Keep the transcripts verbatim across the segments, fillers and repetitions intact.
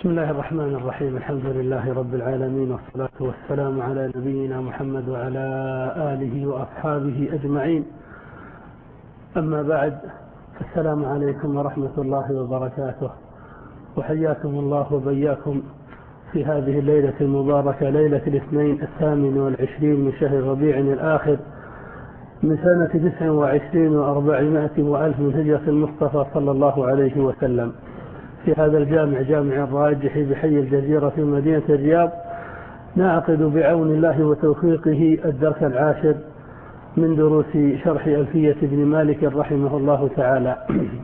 بسم الله الرحمن الرحيم. الحمد لله رب العالمين، والصلاة والسلام على نبينا محمد وعلى آله وأصحابه أجمعين. أما بعد، السلام عليكم ورحمة الله وبركاته، وحياكم الله وبياكم في هذه الليلة المباركة، ليلة الاثنين الثامن والعشرين من شهر ربيع الآخر من سنة تسع وعشرين وأربعمائة وألف من هجرة المصطفى صلى الله عليه وسلم، في هذا الجامع جامع الراجح بحي الجزيرة في مدينة الرياض. نعقد بعون الله وتوفيقه الدرس العاشر من دروس شرح ألفية ابن مالك رحمه الله تعالى.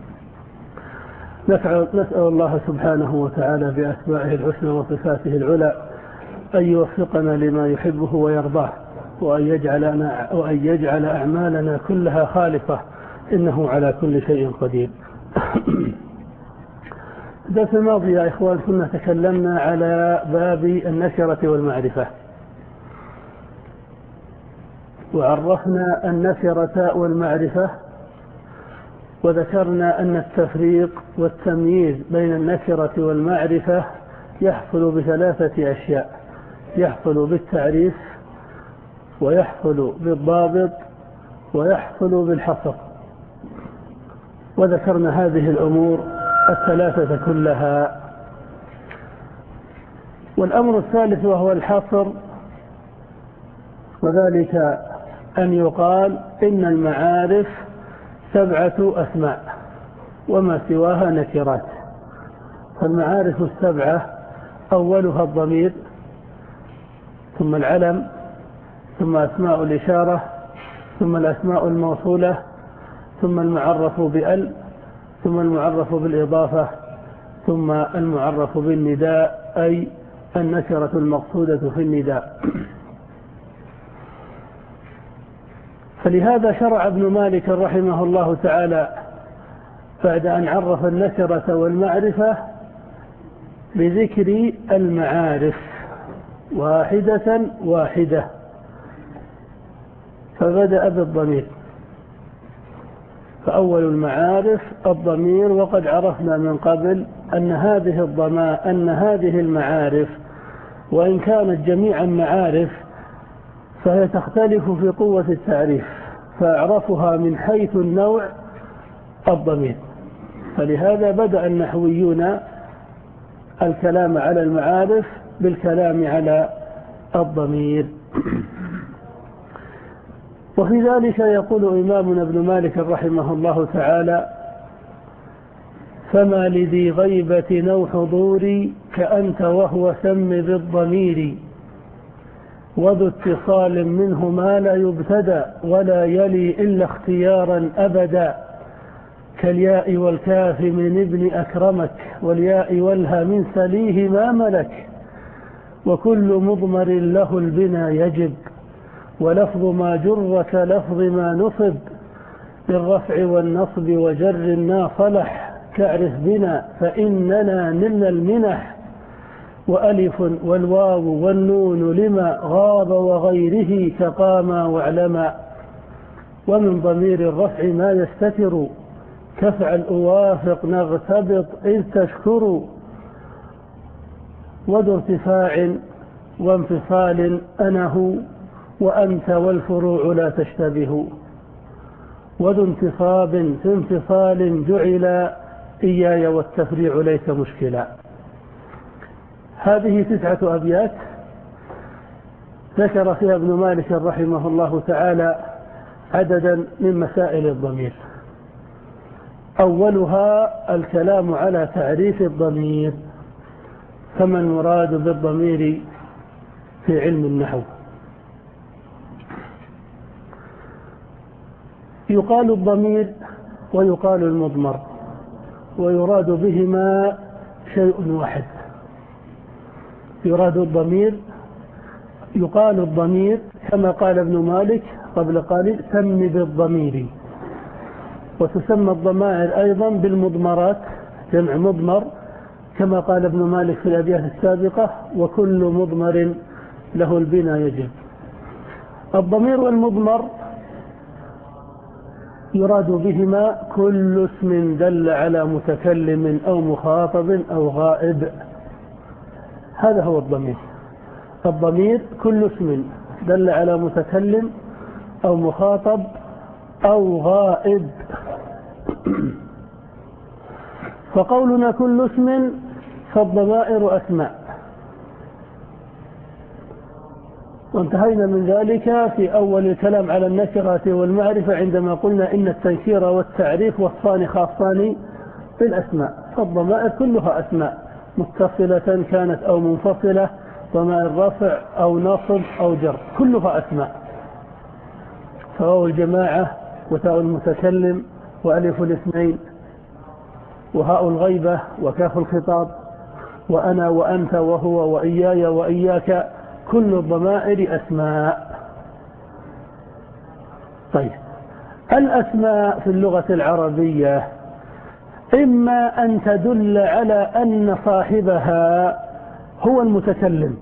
نسأل الله سبحانه وتعالى بأسمائه الحسنى وصفاته العلى أن يوفقنا لما يحبه ويرضاه، وأن يجعلنا وأن يجعل أعمالنا كلها خالصة، إنه على كل شيء قدير. الدرس الماضي يا إخوان كنا تكلمنا على باب النكرة والمعرفة، وعرفنا النكرة والمعرفة، وذكرنا أن التفريق والتمييز بين النكرة والمعرفة يحصل بثلاثة أشياء: يحصل بالتعريف، ويحصل بالضابط، ويحصل بالحصر. وذكرنا هذه الأمور الثلاثة كلها. والأمر الثالث وهو الحصر، وذلك أن يقال إن المعارف سبعة أسماء وما سواها نكرات. فالمعارف السبعة أولها الضمير، ثم العلم، ثم أسماء الإشارة، ثم الأسماء الموصولة، ثم المعرف بأل، ثم المعرف بالإضافة، ثم المعرف بالنداء، أي النكرة المقصودة في النداء. فلهذا شرع ابن مالك رحمه الله تعالى بعد أن عرف النكرة والمعرفة بذكر المعارف واحدة واحدة، فبدأ بالضمير. فأول المعارف الضمير، وقد عرفنا من قبل أن هذه الضماء أن هذه المعارف وإن كانت جميعا معارف فهي تختلف في قوة التعريف، فأعرفها من حيث النوع الضمير. فلهذا بدأ النحويون الكلام على المعارف بالكلام على الضمير. وفي ذلك يقول إمامنا ابن مالك رحمه الله تعالى: فما لذي غيبة نو حضوري كأنت وهو سم بالضمير، وذو اتصال منه ما لا يبتدى ولا يلي إلا اختيارا أبدا، كالياء والكاف من ابن أكرمك، والياء والها من سليه ما ملك، وكل مضمر له البنا يجب، ولفظ ما جر كلفظ ما نصب، بالرفع والنصب وجر النا صلح، كاعرف بنا فإننا نلنا المنح، وألف والواو والنون لما غاب وغيره كقاما واعلما، ومن ضمير الرفع ما يستتر، كفعل أوافق نغتبط إذ تشكر، وذو ارتفاع وانفصال أنه وأنت والفروع لا تشتبه، وذو انتصاب في انفصال جعل إياي والتفريع ليس مشكلا. هذه تسعة أبيات ذكر فيها ابن مالك رحمه الله تعالى عددا من مسائل الضمير. أولها الكلام على تعريف الضمير، فما المراد بالضمير في علم النحو؟ يقال الضمير ويقال المضمر، ويراد بهما شيء واحد. يراد الضمير، يقال الضمير كما قال ابن مالك قبل قليل: سم بالضمير. وتسمى الضمائر أيضا بالمضمرات، جمع مضمر، كما قال ابن مالك في الأبيات السابقة: وكل مضمر له البنا يجب. الضمير والمضمر يراد بهما كل اسم دل على متكلم أو مخاطب أو غائب، هذا هو الضمير. الضمير كل اسم دل على متكلم أو مخاطب أو غائب. فقولنا كل اسم فالضمائر أسماء، وانتهينا من ذلك في أول الكلام على النكرة والمعرفة عندما قلنا إن التنكير والتعريف وصفان خاصان بالأسماء. فالضمائر كلها أسماء متصلة كانت أو منفصلة، ضمائر رفع أو نصب أو جر، كلها أسماء. فواو الجماعة وتاء المتكلم وألف الاثنين وهاء الغيبة وكاف الخطاب وأنا وأنت وهو وإياي وإياك، كل الضمائر أسماء. طيب، الأسماء في اللغة العربية إما أن تدل على أن صاحبها هو المتكلم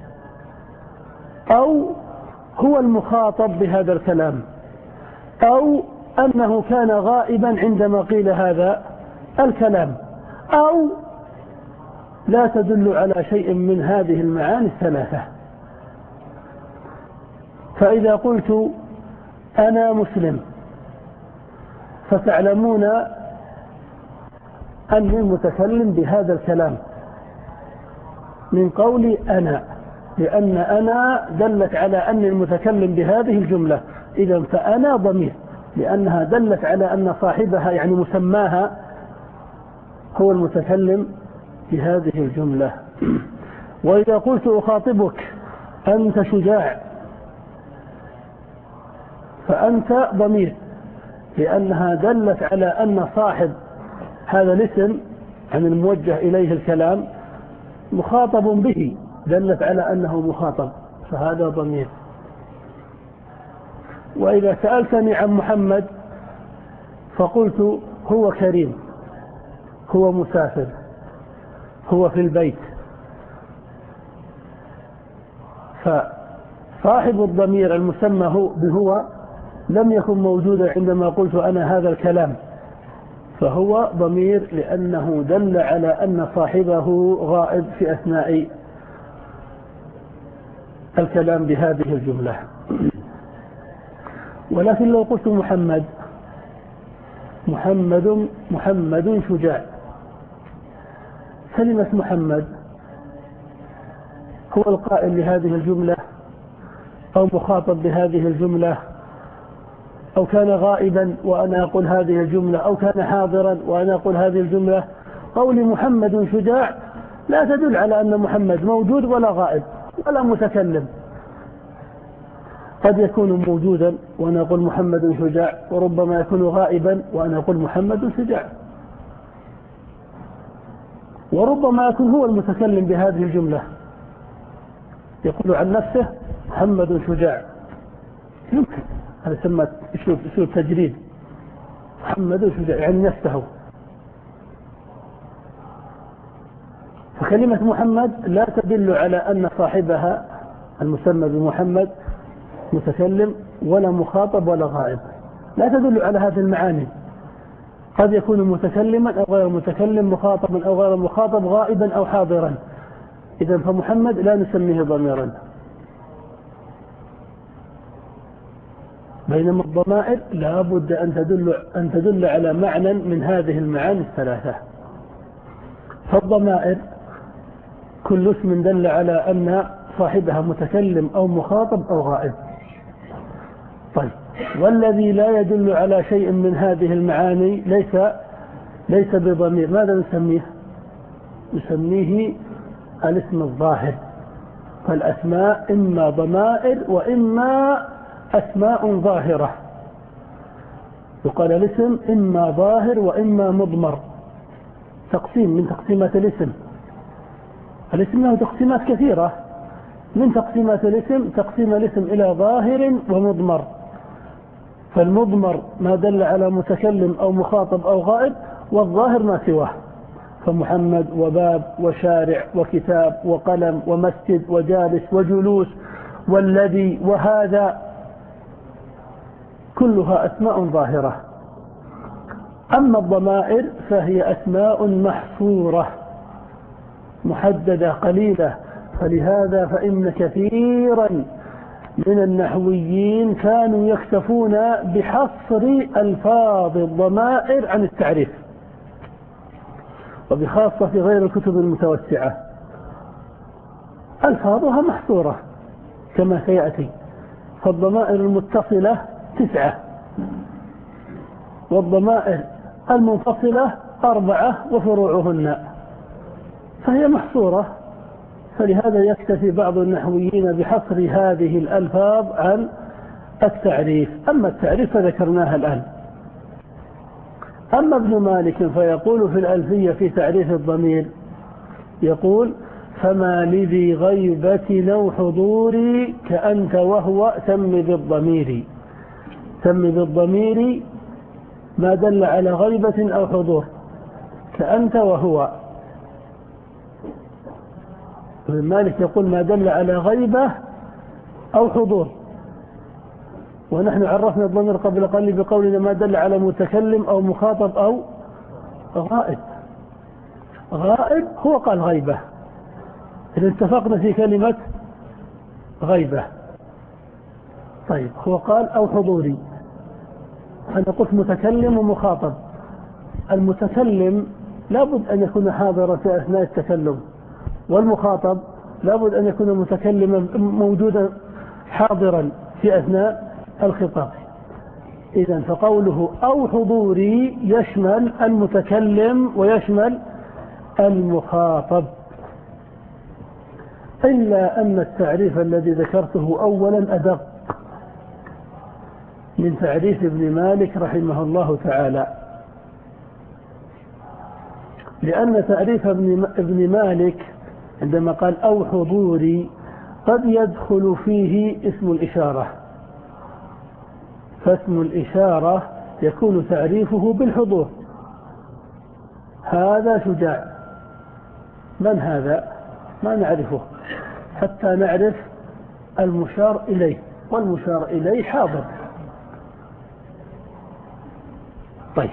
أو هو المخاطب بهذا الكلام، أو أنه كان غائبا عندما قيل هذا الكلام، أو لا تدل على شيء من هذه المعاني الثلاثة. فإذا قلت أنا مسلم فتعلمون أني المتكلم بهذا الكلام من قولي أنا، لأن أنا دلت على أني المتكلم بهذه الجملة. إذن فأنا ضمير لأنها دلت على أن صاحبها يعني مسماها هو المتكلم بهذه الجملة. وإذا قلت أخاطبك أنت شجاع فأنت ضمير لأنها دلت على أن صاحب هذا الاسم عن الموجه إليه الكلام مخاطب به، دلت على أنه مخاطب، فهذا ضمير. وإذا سألتني عن محمد فقلت هو كريم، هو مسافر، هو في البيت، فصاحب الضمير المسمى هو بهو لم يكن موجودا عندما قلت أنا هذا الكلام، فهو ضمير لأنه دل على أن صاحبه غائب في أثناء الكلام بهذه الجملة. ولكن لو قلت محمد محمد محمد شجاع، كلمة محمد هو القائل لهذه الجملة أو مخاطب بهذه الجملة، أو كان غائبا وأنا أقول هذه الجملة، أو كان حاضرا وأنا أقول هذه الجملة. قولي محمد شجاع لا تدل على أن محمد موجود ولا غائب ولا متكلم. قد يكون موجودا وأنا أقول محمد شجاع، وربما يكون غائبا وأنا أقول محمد شجاع، وربما يكون هو المتكلم بهذه الجملة يقول عن نفسه محمد شجاع، يمكن هذا يسمى اسلوب تجريد، محمد شجاع يعني نفسه. فكلمة محمد لا تدل على أن صاحبها المسمى بمحمد متكلم ولا مخاطب ولا غائب، لا تدل على هذه المعاني. قد يكون متكلما أو غير متكلم، مخاطبا أو غير مخاطب، غائبا أو حاضرا. إذن فمحمد لا نسميه ضميرا. بينما الضمائر لا بد أن تدل, أن تدل على معنى من هذه المعاني الثلاثة. فالضمائر كل اسم دل على أن صاحبها متكلم أو مخاطب أو غائب. طيب، والذي لا يدل على شيء من هذه المعاني ليس ليس بضمير، ماذا نسميه؟ نسميه الاسم الظاهر. فالأسماء إما ضمائر وإما أسماء ظاهرة. يقال الاسم إما ظاهر وإما مضمر، تقسيم من تقسيمات الاسم. الاسم له تقسيمات كثيرة، من تقسيمات الاسم تقسيم الاسم إلى ظاهر ومضمر. فالمضمر ما دل على متكلم أو مخاطب أو غائب، والظاهر ما سواه، فمحمد وباب وشارع وكتاب وقلم ومسجد وجالس وجلوس والذي وهذا، كلها أسماء ظاهرة. أما الضمائر فهي أسماء محصورة محددة قليلة فلهذا فإن كثيرا من النحويين كانوا يكتفون بحصر ألفاظ الضمائر عن التعريف، وبخاصة في غير الكتب المتوسعة ألفاظها محصورة كما سيأتي. فالضمائر المتصلة تسعة، والضمائر المنفصلة أربعة وفروعهن، فهي محصورة. فلهذا يكتفي بعض النحويين بحصر هذه الألفاظ عن التعريف. أما التعريف فذكرناها الآن. أما ابن مالك فيقول في الألفية في تعريف الضمير، يقول: فما لذي غيبة أو حضوري كأنت وهو سم بالضمير. سم بالضمير ما دل على غيبة أو حضور، كأنت وهو. ابن مالك يقول ما دل على غيبة أو حضور، ونحن عرفنا الضمير قبل قليل بقولنا ما دل على متكلم أو مخاطب أو غائب. غائب هو قال غيبة، إذا اتفقنا في كلمة غيبة. طيب هو قال أو حضوري، أنا قلت متكلم ومخاطب. المتكلم لابد أن يكون حاضرا في أثناء التكلم، والمخاطب لابد أن يكون متكلما موجودا حاضرا في أثناء الخطاب. إذن فقوله أو حضوري يشمل المتكلم ويشمل المخاطب، إلا أن التعريف الذي ذكرته أولا أدق من تعريف ابن مالك رحمه الله تعالى، لأن تعريف ابن مالك عندما قال أو حضوري قد يدخل فيه اسم الإشارة، فاسم الإشارة يكون تعريفه بالحضور. هذا شجاع، من هذا؟ ما نعرفه حتى نعرف المشار إليه، والمشار إليه حاضر. طيب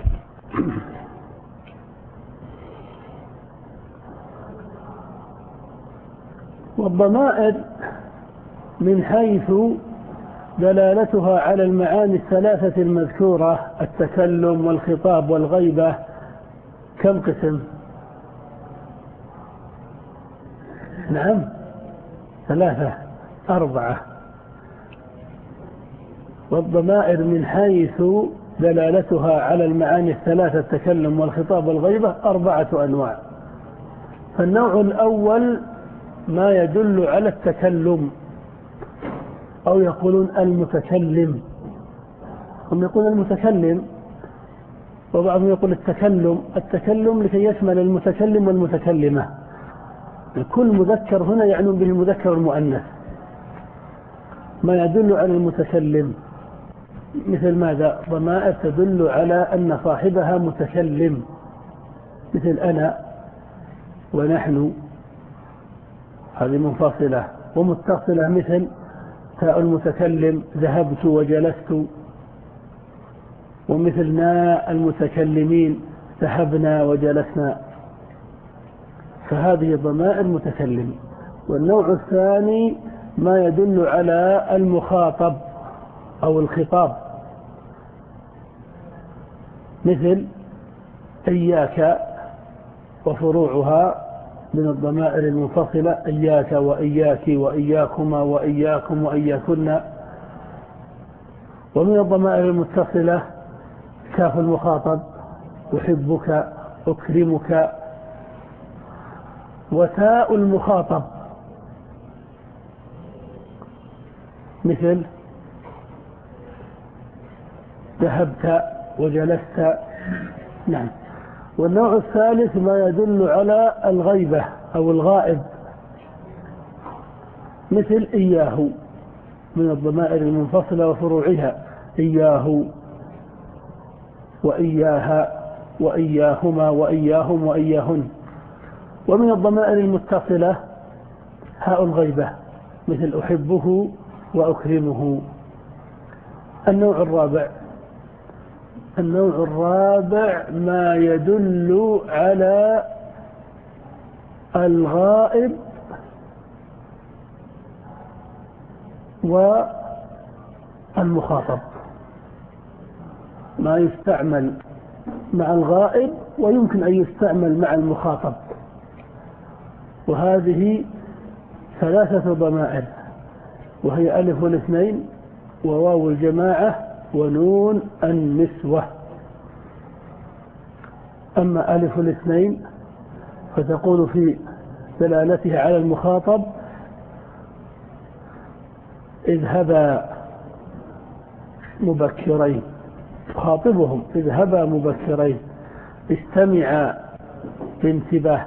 والضمائر من حيث دلالتها على المعاني الثلاثة المذكورة، التكلم والخطاب والغيبة، كم قسم؟ نعم ثلاثة أربعة. والضمائر من حيث دلالتها على المعاني الثلاثة التكلم والخطاب والغيبة أربعة أنواع. فالنوع الأول ما يدل على التكلم، أو يقولون المتكلم. هم يقولون المتكلم، وبعضهم يقول التكلم. التكلم لكي يشمل المتكلم والمتكلمة، كل مذكر هنا يعني به المذكر والمؤنث. ما يدل على المتكلم مثل ماذا؟ ضمائر تدل على أن صاحبها متكلم، مثل أنا ونحن، هذه منفصلة. ومتصلة مثل تاء المتكلم ذهبت وجلست، ومثلنا المتكلمين ذهبنا وجلسنا. فهذه ضمائر متكلم. والنوع الثاني ما يدل على المخاطب أو الخطاب، مثل إياك وفروعها من الضمائر المنفصلة، إياك وإياك وإياكما وإياكم وإياكن. ومن الضمائر المتصلة كاف المخاطب، أحبك، أكرمك. وتاء المخاطب مثل ذهبت وجلست. نعم. والنوع الثالث ما يدل على الغيبة أو الغائب، مثل إياه من الضمائر المنفصلة وفروعها، إياه وإياها وإياهما وإياهم وإياهن. ومن الضمائر المتصلة هاء الغيبة، مثل أحبه وأكرمه. النوع الرابع النوع الرابع ما يدل على الغائب والمخاطب، ما يستعمل مع الغائب ويمكن أن يستعمل مع المخاطب. وهذه ثلاثة ضمائر، وهي ألف الاثنين وواو الجماعة ونون النسوة. أما ألف الاثنين فتقول في دلالتها على المخاطب: اذهبا مبكرين، خاطبهم اذهبا مبكرين، استمعا بانتباه.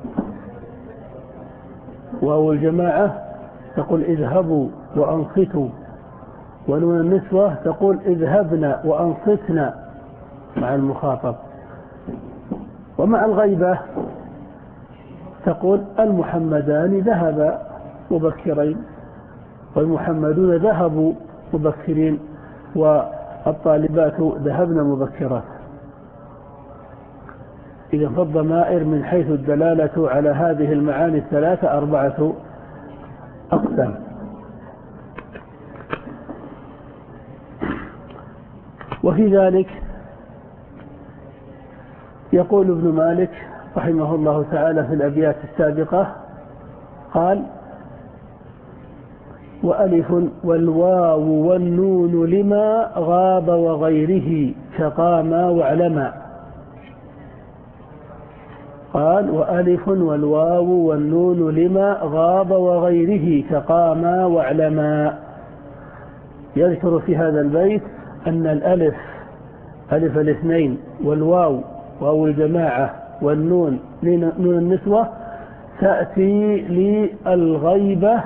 واو الجماعة تقول اذهبوا وأنصتوا، ونون النسوة تقول اذهبنا وأنصتنا مع المخاطب. ومع الغيبة تقول المحمدان ذهبا مبكرين، والمحمدون ذهبوا مبكرين، والطالبات ذهبن مبكرات. إذا فالضمائر من حيث الدلالة على هذه المعاني الثلاثة أربعة أقسام. وفي ذلك يقول ابن مالك رحمه الله تعالى في الأبيات السابقة، قال: وألف والواو والنون لما غاب وغيره كقاما واعلما. قال: وألف والواو والنون لما غاب وغيره كقاما واعلما. يذكر في هذا البيت أن الألف ألف الاثنين والواو واو الجماعة والنون نون النسوة تأتي للغيبة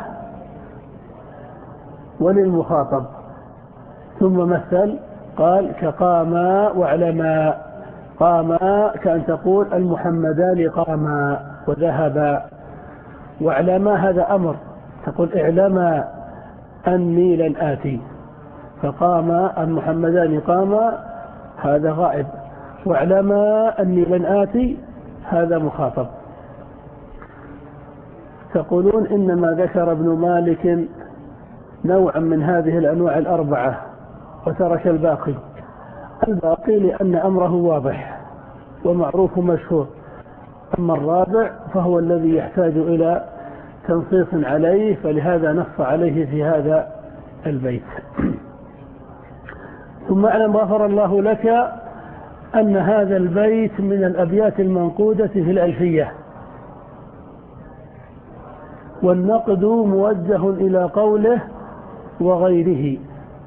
وللمخاطب. ثم مثل قال: كقاما واعلما. قاما كأن تقول المحمدان قاما وذهبا، واعلما هذا أمر، تقول اعلما أني لن آتي. فقاما المحمدان قاما هذا غائب، واعلما أني لن آتي هذا مخاطب. تقولون إنما ذكر ابن مالك نوعا من هذه الأنواع الأربعة وترك الباقي. الباقي لأن أمره واضح ومعروف مشهور. أما الرابع فهو الذي يحتاج إلى تنصيص عليه، فلهذا نص عليه في هذا البيت. ثم اعلم غفر الله لك أن هذا البيت من الأبيات المنقودة في الألفية، والنقد موجه إلى قوله وغيره.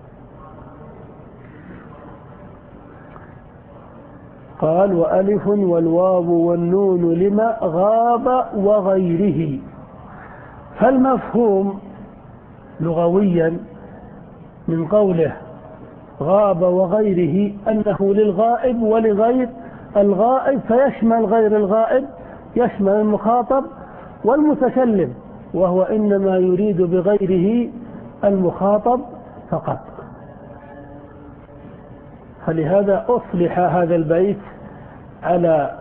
قال: وألف والواو والنون لما غاب وغيره. فالمفهوم لغويا من قوله غاب وغيره أنه للغائب ولغير الغائب، فيشمل غير الغائب، يشمل المخاطب والمتكلم، وهو إنما يريد بغيره المخاطب فقط. فلهذا أصلح هذا البيت على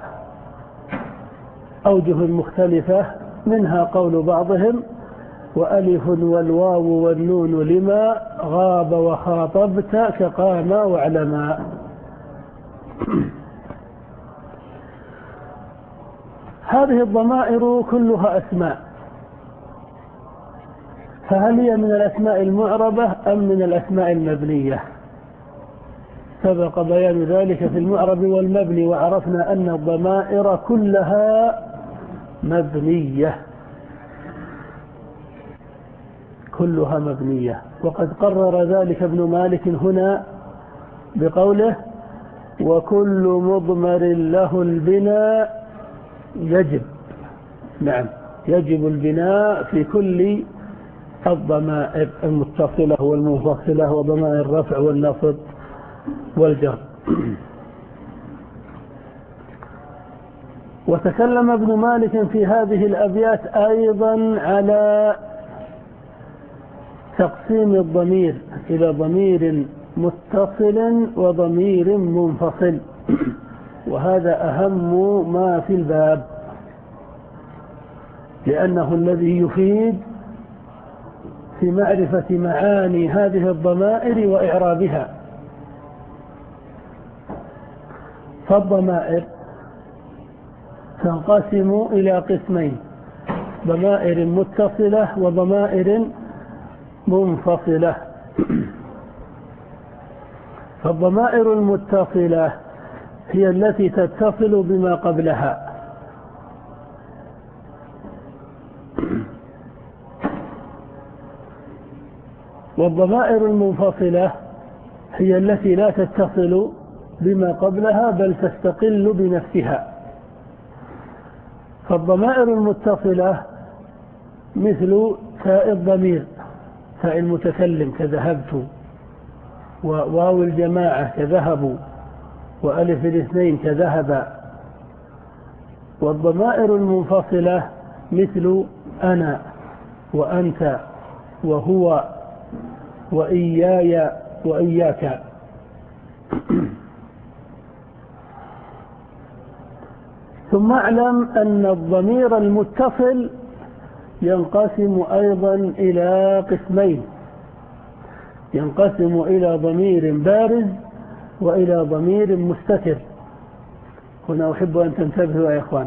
أوجه مختلفة، منها قول بعضهم: وألف والواو والنون لما غاب وخاطبت كقاما واعلما. هذه الضمائر كلها أسماء، فهل هي من الأسماء المعربة أم من الأسماء المبنية؟ سبق بيان ذلك في المعرب والمبني، وعرفنا أن الضمائر كلها مبنية، كلها مبنية. وقد قرر ذلك ابن مالك هنا بقوله: وكل مضمر له البناء يجب. نعم، يجب البناء في كل الضمائر المتصلة والمنفصلة وضمائر الرفع والنصب والجر. وتكلم ابن مالك في هذه الأبيات أيضا على تقسيم الضمير إلى ضمير متصل وضمير منفصل، وهذا أهم ما في الباب، لأنه الذي يفيد في معرفة معاني هذه الضمائر وإعرابها. فالضمائر تنقسم إلى قسمين: ضمائر متصلة وضمائر منفصلة. فالضمائر المتصلة هي التي تتصل بما قبلها، والضمائر المنفصلة هي التي لا تتصل بما قبلها بل تستقل بنفسها. فالضمائر المتصلة مثل تاء الضمير، تاء المتكلم كذهبت، وواو الجماعة كذهبوا، وألف الاثنين كذهب. والضمائر المنفصلة مثل أنا وأنت وهو وإياي وإياك. ثم اعلم أن الضمير المتصل ينقسم أيضا إلى قسمين: ينقسم إلى ضمير بارز وإلى ضمير مستتر. هنا أحب أن تنتبهوا يا إخوان،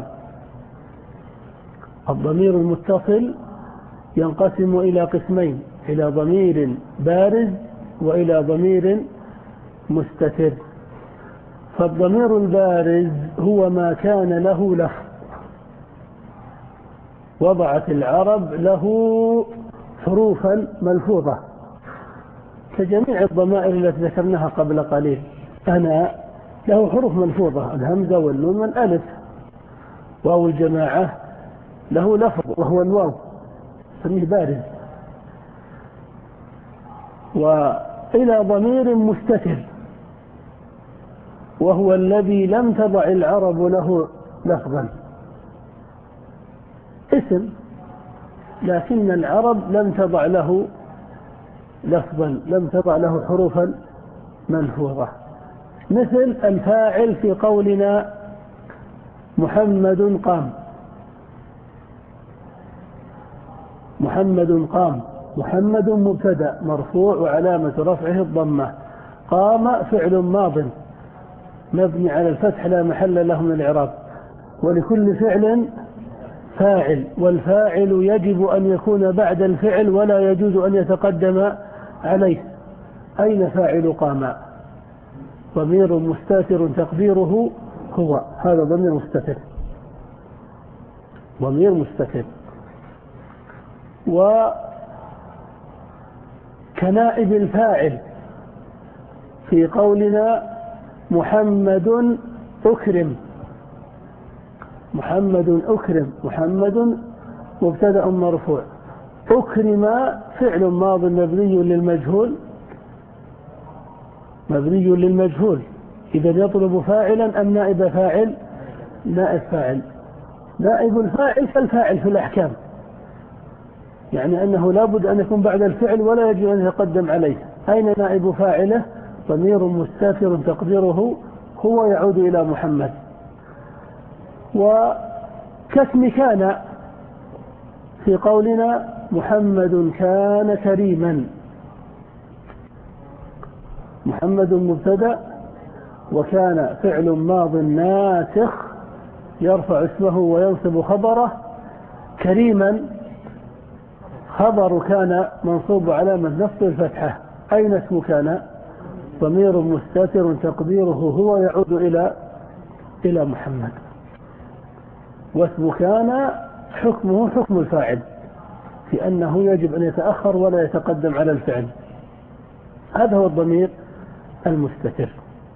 الضمير المتصل ينقسم إلى قسمين: إلى ضمير بارز وإلى ضمير مستتر. فالضمير البارز هو ما كان له لفظ، وضعت العرب له حروفا ملفوظة كجميع الضمائر التي ذكرناها قبل قليل. أنا له حروف ملفوظة: الهمزة والنون والألف. واو الجماعة له لفظ وهو الواو، سميه بارز. وإلى ضمير مستتر وهو الذي لم تضع العرب له لفظا، اسم لكن العرب لم تضع له لفظا، لم تضع له حروفا منفوظة. مثل الفاعل في قولنا محمد قام. محمد قام، محمد مبتدأ مرفوع وعلامة رفعه الضمة، قام فعل ماض مبني على الفتح لا محل له من الإعراب، ولكل فعل فاعل، والفاعل يجب أن يكون بعد الفعل ولا يجوز أن يتقدم عليه. أين فاعل قام؟ ضمير مستتر تقديره هو، هذا ضمير مستتر، ضمير مستتر. وكنائب الفاعل في قولنا محمد أكرم. محمد أكرم، محمد مبتدأ مرفوع، أكرم فعل ماض مبني للمجهول، مبني للمجهول. إذا يطلب فاعلا أم نائب فاعل؟ نائب فاعل. نائب الفاعل كالفاعل في الأحكام، يعني أنه لا بد أن يكون بعد الفعل ولا يجب أن يتقدم عليه. أين نائب فاعله؟ ضمير مستتر تقديره هو، يعود إلى محمد. وكاسم كان في قولنا محمد كان كريما. محمد مبتدأ وكان فعل ماض ناسخ يرفع اسمه وينصب خبره، كريما خبر كان منصوب علامة نصب الفتحة. أين اسم كان؟ ضمير مستتر تقديره هو، يعود إلى إلى محمد. واسم كان حكمه حكم الفاعل في أنه يجب أن يتأخر ولا يتقدم على الفعل. هذا هو الضمير المستتر.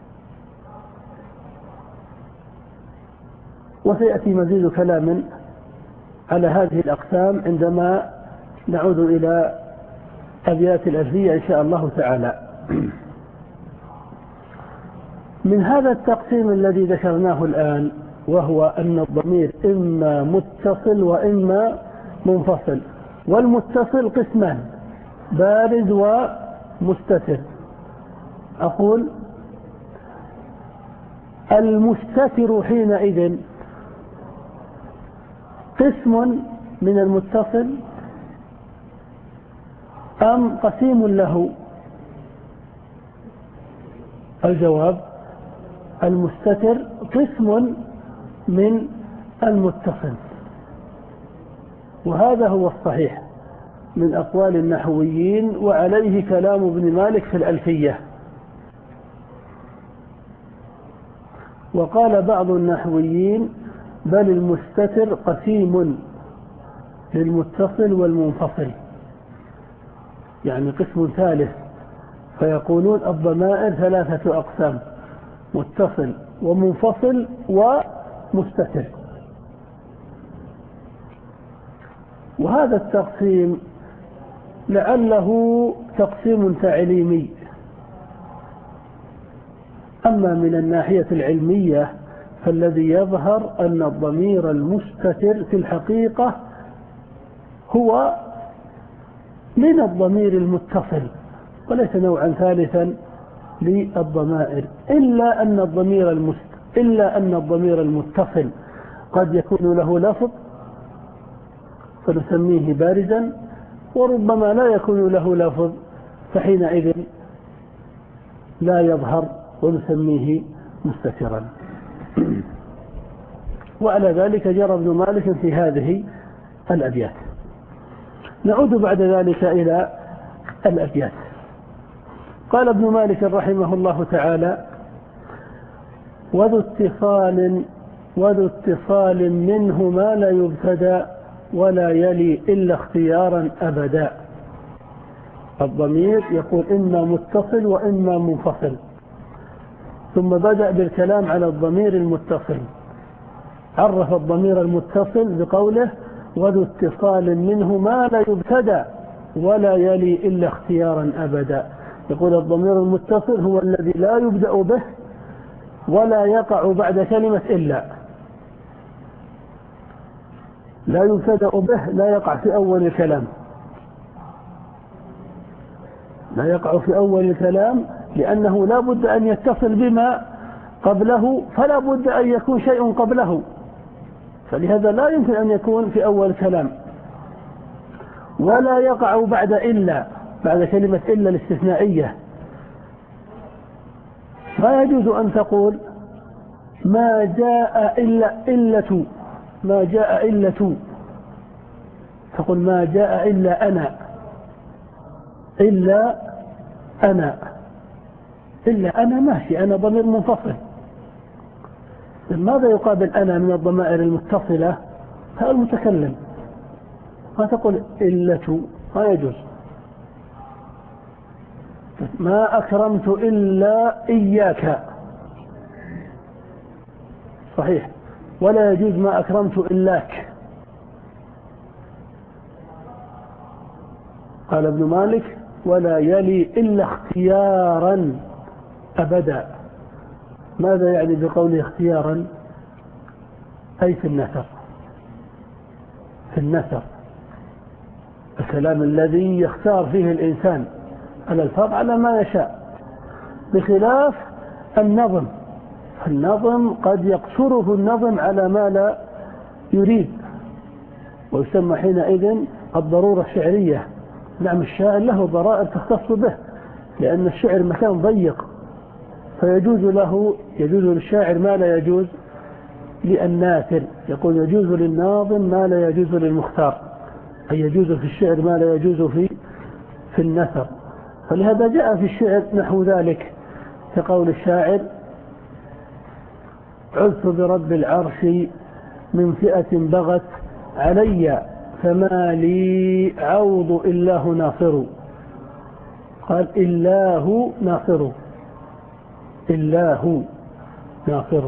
وسيأتي مزيد كلام على هذه الأقسام عندما نعود إلى أبيات الألفية إن شاء الله تعالى. من هذا التقسيم الذي ذكرناه الآن، وهو أن الضمير إما متصل وإما منفصل. والمتصل قسمان: بارز ومستتر. أقول المستتر حينئذ قسم من المتصل، أم قسيم له؟ الجواب: المستتر قسم من المتصل، وهذا هو الصحيح من أقوال النحويين، وعليه كلام ابن مالك في الألفية. وقال بعض النحويين: بل المستتر قسيم للمتصل والمنفصل، يعني قسم ثالث، فيقولون الضمائر ثلاثة أقسام: متصل ومنفصل ومستتر. وهذا التقسيم لعله تقسيم تعليمي، أما من الناحية العلمية فالذي يظهر أن الضمير المستتر في الحقيقة هو من الضمير المتصل وليس نوعا ثالثا للضمائر، إلا أن الضمير المست إلا أن الضمير المتصل قد يكون له لفظ فنسميه بارزا، وربما لا يكون له لفظ فحينئذ لا يظهر ونسميه مستترا. وعلى ذلك جرى ابن مالك في هذه الأبيات. نعود بعد ذلك إلى الأبيات. قال ابن مالك رحمه الله تعالى: وذو اتصال وذو اتصال منه ما لا يبتدى ولا يلي إلا اختيارا أبدا. الضمير يقول إما متصل وإما منفصل، ثم بدأ بالكلام على الضمير المتصل. عرف الضمير المتصل بقوله: وذو اتصال منه ما لا يبتدى ولا يلي إلا اختيارا أبدا. يقول الضمير المتصل هو الذي لا يبدأ به ولا يقع بعد كلمة إلا، لا يبتدأ به، لا يقع في أول الكلام، لا يقع في أول الكلام لأنه لا بد أن يتصل بما قبله، فلا بد أن يكون شيء قبله، فلهذا لا يمكن أن يكون في أول الكلام. ولا يقع بعد إلا، بعد كلمة إلا الاستثنائية. لا يجوز أن تقول ما جاء إلا إلة، ما جاء إلة، تقول ما جاء إلا أنا، إلا أنا، إلا أنا ماشي، أنا ضمير منفصل. ماذا يقابل أنا من الضمائر المتصلة؟ هذا المتكلم. ما تقول إلة، ما يجوز. ما أكرمت إلا إياك، صحيح، ولا يجوز ما أكرمت إلاك. قال ابن مالك: ولا يلي إلا اختيارا أبدا. ماذا يعني بقوله اختيارا؟ أي في النثر، في النثر الكلام الذي يختار فيه الإنسان الألفاظ على ما يشاء، بخلاف النظم. النظم قد يقصره النظم على ما لا يريد، ويسمى حينئذ الضرورة الشعرية. نعم، الشاعر له ضرائر تختص به، لأن الشعر مكان ضيق، فيجوز له يجوز للشاعر ما لا يجوز للناثر. يقول يجوز للناظم ما لا يجوز للمختار، أي يجوز في الشعر ما لا يجوز في في النثر. فلهذا جاء في الشعر نحو ذلك، كقول الشاعر: عذت برب العرش من فئة بغت علي فما لي عوض إلاه ناصر. قال إلاه ناصر، إلاه ناصر.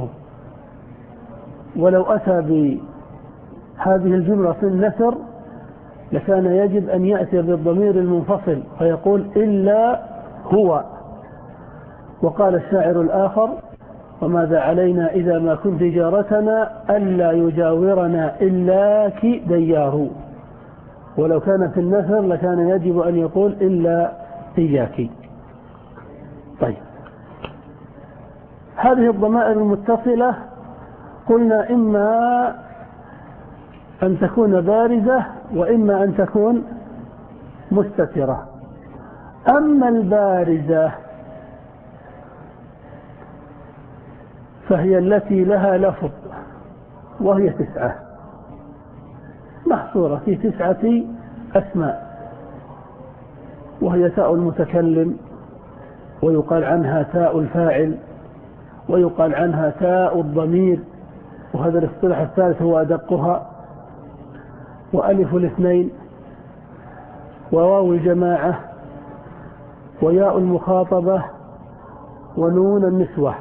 ولو أتى بهذه الجملة في النثر لكان يجب أن يأتي بالضمير المنفصل فيقول إلا هو. وقال الشاعر الآخر: وماذا علينا إذا ما كنت جارتنا ألا يجاورنا إلاك ديار. ولو كان في النثر لكان يجب أن يقول إلا إياك. طيب، هذه الضمائر المتصلة قلنا إما أن تكون بارزة وإما أن تكون مستترة. أما البارزة فهي التي لها لفظ وهي تسعة، محصورة في تسعة أسماء، وهي تاء المتكلم، ويقال عنها تاء الفاعل، ويقال عنها تاء الضمير، وهذا الاصطلاح الثالث هو أدقها، وألف الاثنين، وواو الجماعة، وياء المخاطبة، ونون النسوة،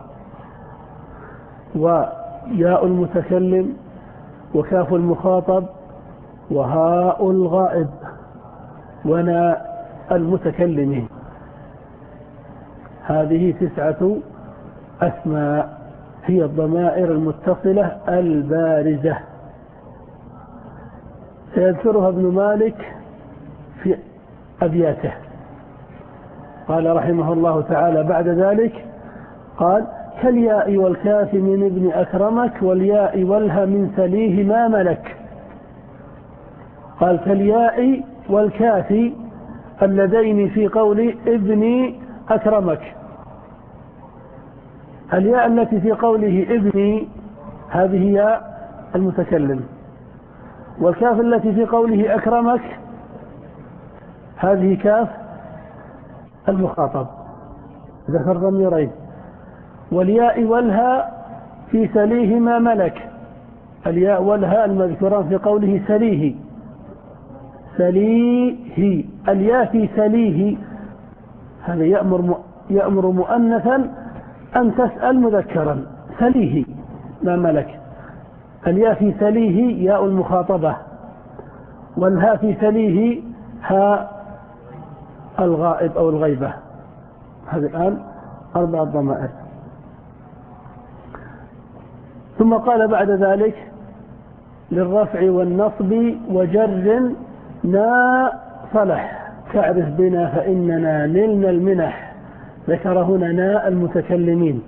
وياء المتكلم، وكاف المخاطب، وهاء الغائب، وناء المتكلمين. هذه تسعة أسماء هي الضمائر المتصلة البارزة، سيذكرها ابن مالك في أبياته. قال رحمه الله تعالى بعد ذلك، قال: كالياء والكاف من ابن أكرمك، والياء والها من سليه ما ملك. قال: كالياء والكاف اللذين في قول ابن أكرمك. الياء التي في قوله ابني هذه ياء المتكلم، والكاف التي في قوله أكرمك هذه كاف المخاطب، ذكر ضميرين. والياء والها في سليه ما ملك، الياء والها المذكوران في قوله سليه، سليه، الياء في سليه هذا يأمر يأمر مؤنثا أن تسأل مذكرا، سليه ما ملك. الياء في سليه ياء المخاطبة، والها في سليه هاء الغائب أو الغيبة. هذه الآن أربع ضمائر. ثم قال بعد ذلك: للرفع والنصب وجر نا صلح، تعرف بنا فإننا نلنا المنح. ذكر هنا ناء المتكلمين.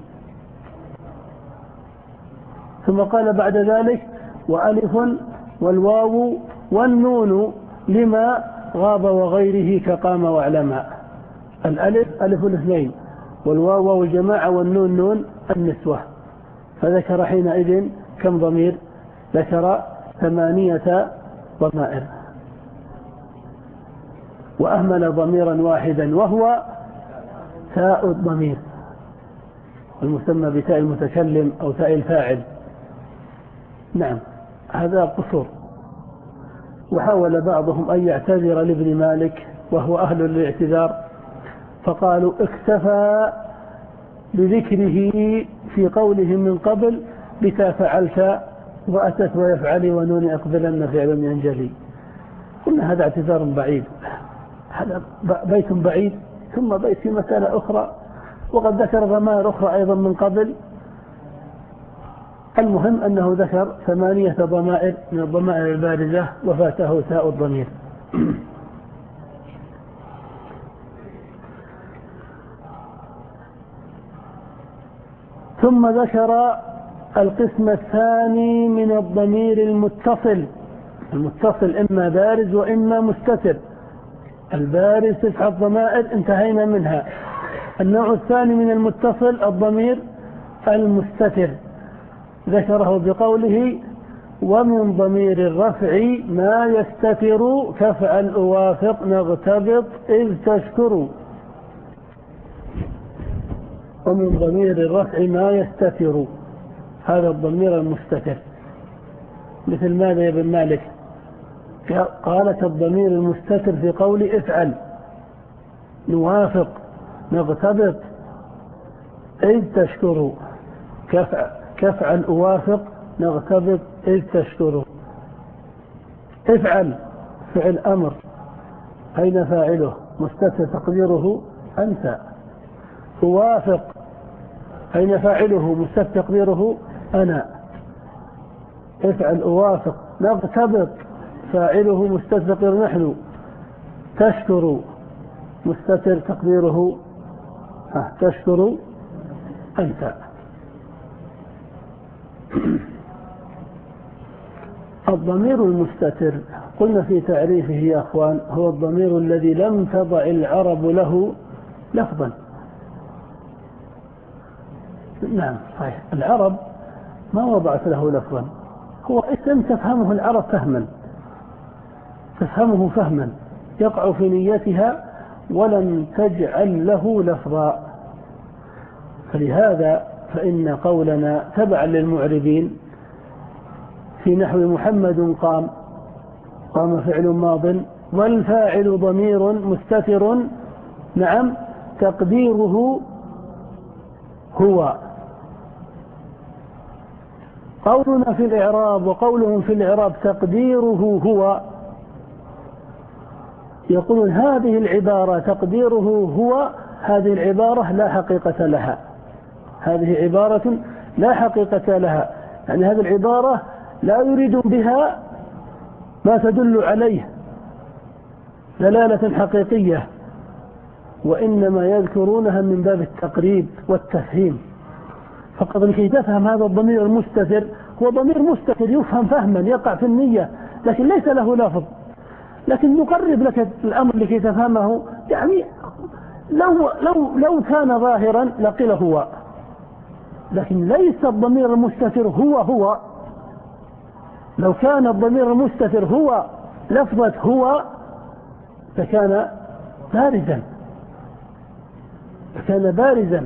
ثم قال بعد ذلك: وألف والواو والنون لما غاب وغيره كقام واعلما. الألف ألف الاثنين، والواو واو الجماعة، والنون نون النسوة. فذكر حينئذ كم ضمير؟ ذكر ثمانية ضمائر، وأهمل ضميرا واحدا وهو تاء الضمير المسمى بتاء المتكلم أو تاء الفاعل. نعم، هذا قصور. وحاول بعضهم أن يعتذر لابن مالك وهو أهل للاعتذار، فقالوا: اكتفى بذكره في قوله من قبل بتا فعلت وأتت ويفعل ونون أقبلن فعل ينجلي. قلنا هذا اعتذار بعيد، هذا بيت بعيد ثم بيت في مسألة أخرى، وقد ذكر ضمائر أخرى أيضا من قبل. المهم أنه ذكر ثمانية ضمائر من الضمائر البارزة وفاته تاء الضمير. ثم ذكر القسم الثاني من الضمير المتصل. المتصل إما بارز وإما مستتر. البارز تسعة ضمائر انتهينا منها. النوع الثاني من المتصل الضمير المستتر، ذكره بقوله: ومن ضمير الرفع ما يستتر كفعل أوافق نغتبط إذ تشكر. ومن ضمير الرفع ما يستتر، هذا الضمير المستتر. مثل ماذا يا ابن مالك؟ قالت الضمير المستتر في قول افعل، نوافق، نغتبط، إذ تشكر. كفعل أوافق نغتبط إذ تشكر. افعل فعل أمر، أين فاعله؟ مستتر تقديره أنت. أوافق أين فاعله؟ مستتر تقديره أنا. افعل أوافق. نغتبط فاعله مستتر تقديره نحن. تشكر مستتر تقديره تشكر أنت. الضمير المستتر قلنا في تعريفه يا أخوان هو الضمير الذي لم تضع العرب له لفظا. نعم صحيح، العرب ما وضعت له لفظا، هو اسم تفهمه العرب فهما، تفهمه فهما يقع في نيتها ولم تجعل له لفظا. فلهذا فإن قولنا تبعا للمعربين في نحو محمد قام، قام فعل ماض والفاعل ضمير مستتر، نعم تقديره هو. قولنا في الإعراب وقولهم في الإعراب تقديره هو، يقولون هذه العبارة تقديره هو، هذه العبارة لا حقيقة لها، هذه عبارة لا حقيقة لها، يعني هذه العبارة لا يريد بها ما تدل عليه دلالة حقيقية، وإنما يذكرونها من باب التقريب والتفهيم فقط لكي تفهم هذا الضمير المستتر. هو ضمير مستتر يفهم فهما يقع في النية لكن ليس له لفظ، لكن نقرب لك الأمر لكي تفهمه. يعني لو, لو, لو كان ظاهرا لقيل هو، لكن ليس الضمير المستتر هو هو. لو كان الضمير المستتر هو لفظة هو فكان بارزا، فكان بارزا،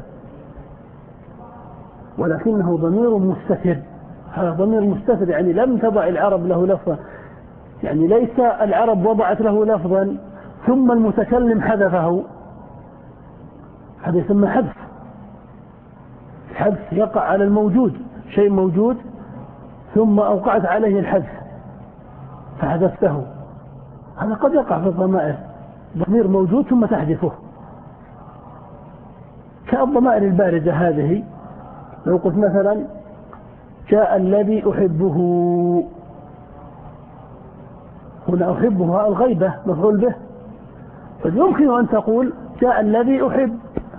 ولكنه ضمير مستتر. هذا ضمير مستتر يعني لم تضع العرب له لفظا، يعني ليس العرب وضعت له لفظا ثم المتكلم حذفه، هذا يسمى حذف. الحذف يقع على الموجود، شيء موجود ثم أوقعت عليه الحذف فحذفته، هذا قد يقع في الضمائر، ضمير موجود ثم تحذفه، كالضمائر الباردة هذه. لو قلت مثلا جاء الذي أحبه، هنا أحبها الغيبة مفعول به، يمكن أن تقول جاء الذي أحب،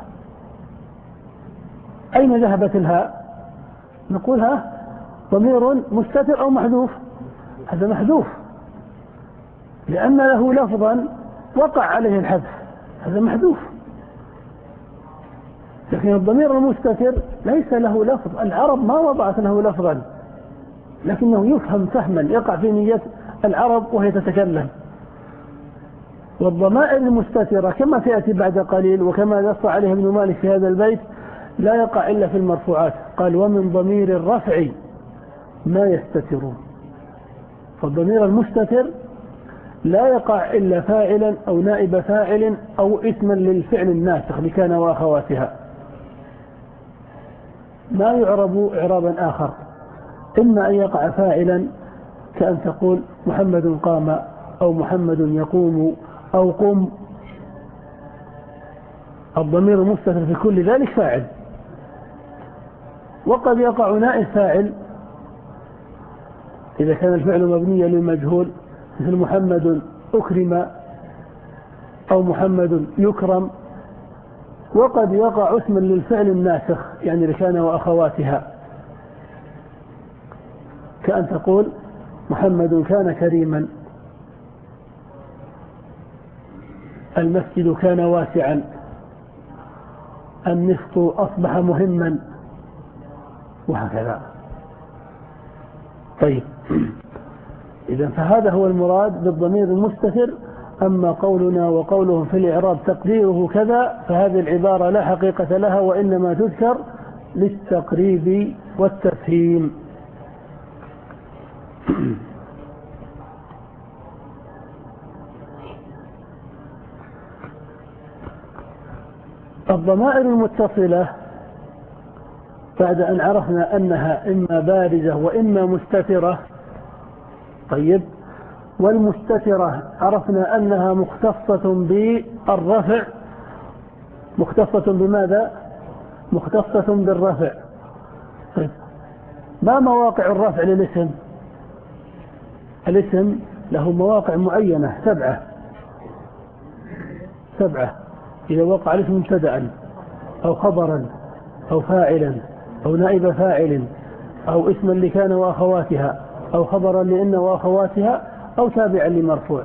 أين ذهبت الهاء؟ نقولها ضمير مستتر أو محذوف، هذا محذوف لأن له لفظا وقع عليه الحذف، هذا محذوف. لكن الضمير المستتر ليس له لفظ، العرب ما وضعت له لفظا، لكنه يفهم فهما يقع في نية العرب وهي تتكلم. والضمائر المستترة كما سيأتي بعد قليل وكما نص عليه ابن مالك في هذا البيت لا يقع إلا في المرفوعات، قال ومن ضمير الرفع ما يستترون. فالضمير المستتر لا يقع إلا فاعلا أو نائب فاعل أو اسما للفعل الناسخ لكان وأخواتها، ما يعرب إعرابا آخر، إما أن يقع فاعلا كأن تقول محمد قام أو محمد يقوم أو قم، الضمير المستتر في كل ذلك فاعل. وقد يقع نائب فاعل إذا كان الفعل مبنيا للمجهول، مثل محمد أكرم أو محمد يكرم. وقد يقع اسما للفعل الناسخ يعني لكان وأخواتها، كأن تقول محمد كان كريما، المسجد كان واسعا، النفط أصبح مهما، وهكذا. طيب إذن فهذا هو المراد بالضمير المستتر. أما قولنا وقولهم في الإعراب تقديره كذا فهذه العبارة لا حقيقة لها وإنما تذكر للتقريب والتفهيم. الضمائر المتصلة بعد أن عرفنا أنها إما بارزة وإما مستترة، طيب والمستترة عرفنا أنها مختصة بالرفع، مختصة بماذا؟ مختصة بالرفع. طيب ما مواقع الرفع للاسم؟ الاسم له مواقع معينة سبعة، سبعة إذا وقع الاسم مبتدأ أو خبرا أو فاعلا أو نائب فاعل أو اسما لكان وأخواتها أو خبرا لإن وأخواتها أو تابعا لمرفوع.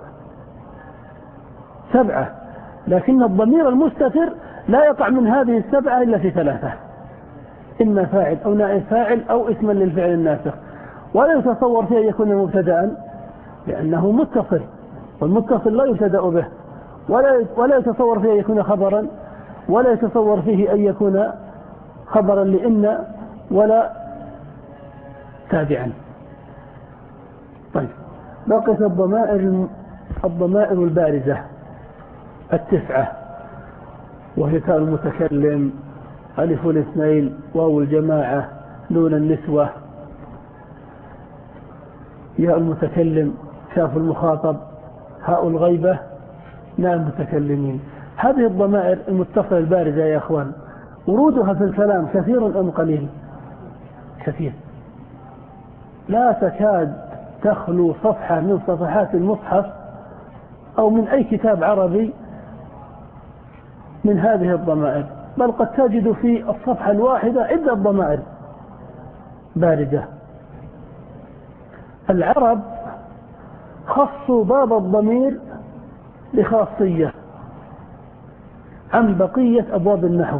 سبعة. لكن الضمير المستتر لا يقع من هذه السبعة إلا في ثلاثة: إما فاعل أو نائب فاعل أو اسما للفعل الناسخ. ولا يتصور فيه أن يكون مبتدأ لأنه متصل، والمتصل لا يبتدأ به. ولا ولا يتصور فيه أن يكون خبرا، ولا يتصور فيه أن يكون خبرا لإن ولا تابعا. طيب، بقيت الضمائر الضمائر البارزة التسعة، وهي تاء المتكلم، ألف الاثنين، واو الجماعة، نون النسوة، ياء المتكلم، كاف المخاطب، هاء الغيبة، ناء المتكلمين. هذه الضمائر المتصلة البارزة يا أخوان ورودها في الكلام كثير أم قليل؟ كثير. لا تكاد تخلو صفحة من صفحات المصحف أو من أي كتاب عربي من هذه الضمائر، بل قد تجد في الصفحة الواحدة عدة ضمائر باردة. العرب خصوا باب الضمير بخاصية عن بقية أبواب النحو،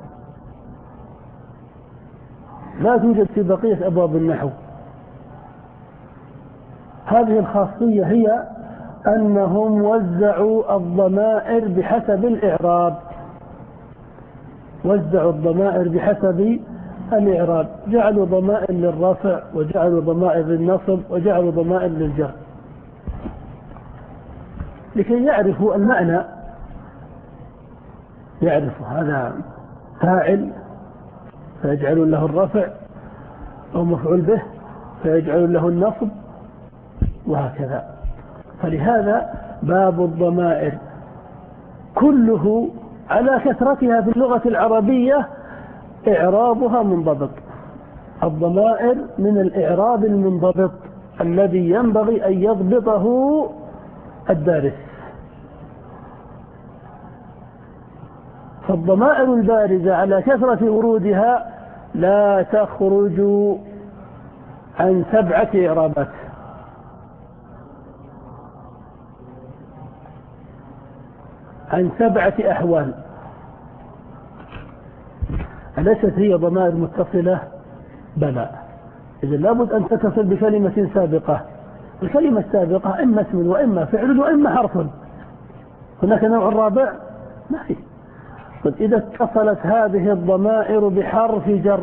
لا توجد في بقية أبواب النحو. هذه الخاصية هي أنهم وزعوا الضمائر بحسب الإعراب، وزعوا الضمائر بحسب الإعراب، جعلوا ضمائر للرفع، وجعلوا ضمائر للنصب، وجعلوا ضمائر للجر، لكي يعرفوا المعنى. يعرفوا هذا فاعل فيجعلون له الرفع، أو مفعول به فيجعلون له النصب، وهكذا. فلهذا باب الضمائر كله على كثرتها في اللغة العربية إعرابها منضبط. الضمائر من الإعراب المنضبط الذي ينبغي أن يضبطه الدارس. فالضمائر البارزة على كثرة ورودها لا تخرج عن سبعة إعرابات. عن سبعة أحوال. أليست هي ضمائر متصلة؟ بلى. إذا لابد أن تتصل بكلمة سابقة. الكلمة السابقة إما اسم وإما فعل وإما حرف. هناك نوع رابع؟ ما في. طيب، إذا اتصلت هذه الضمائر بحرف جر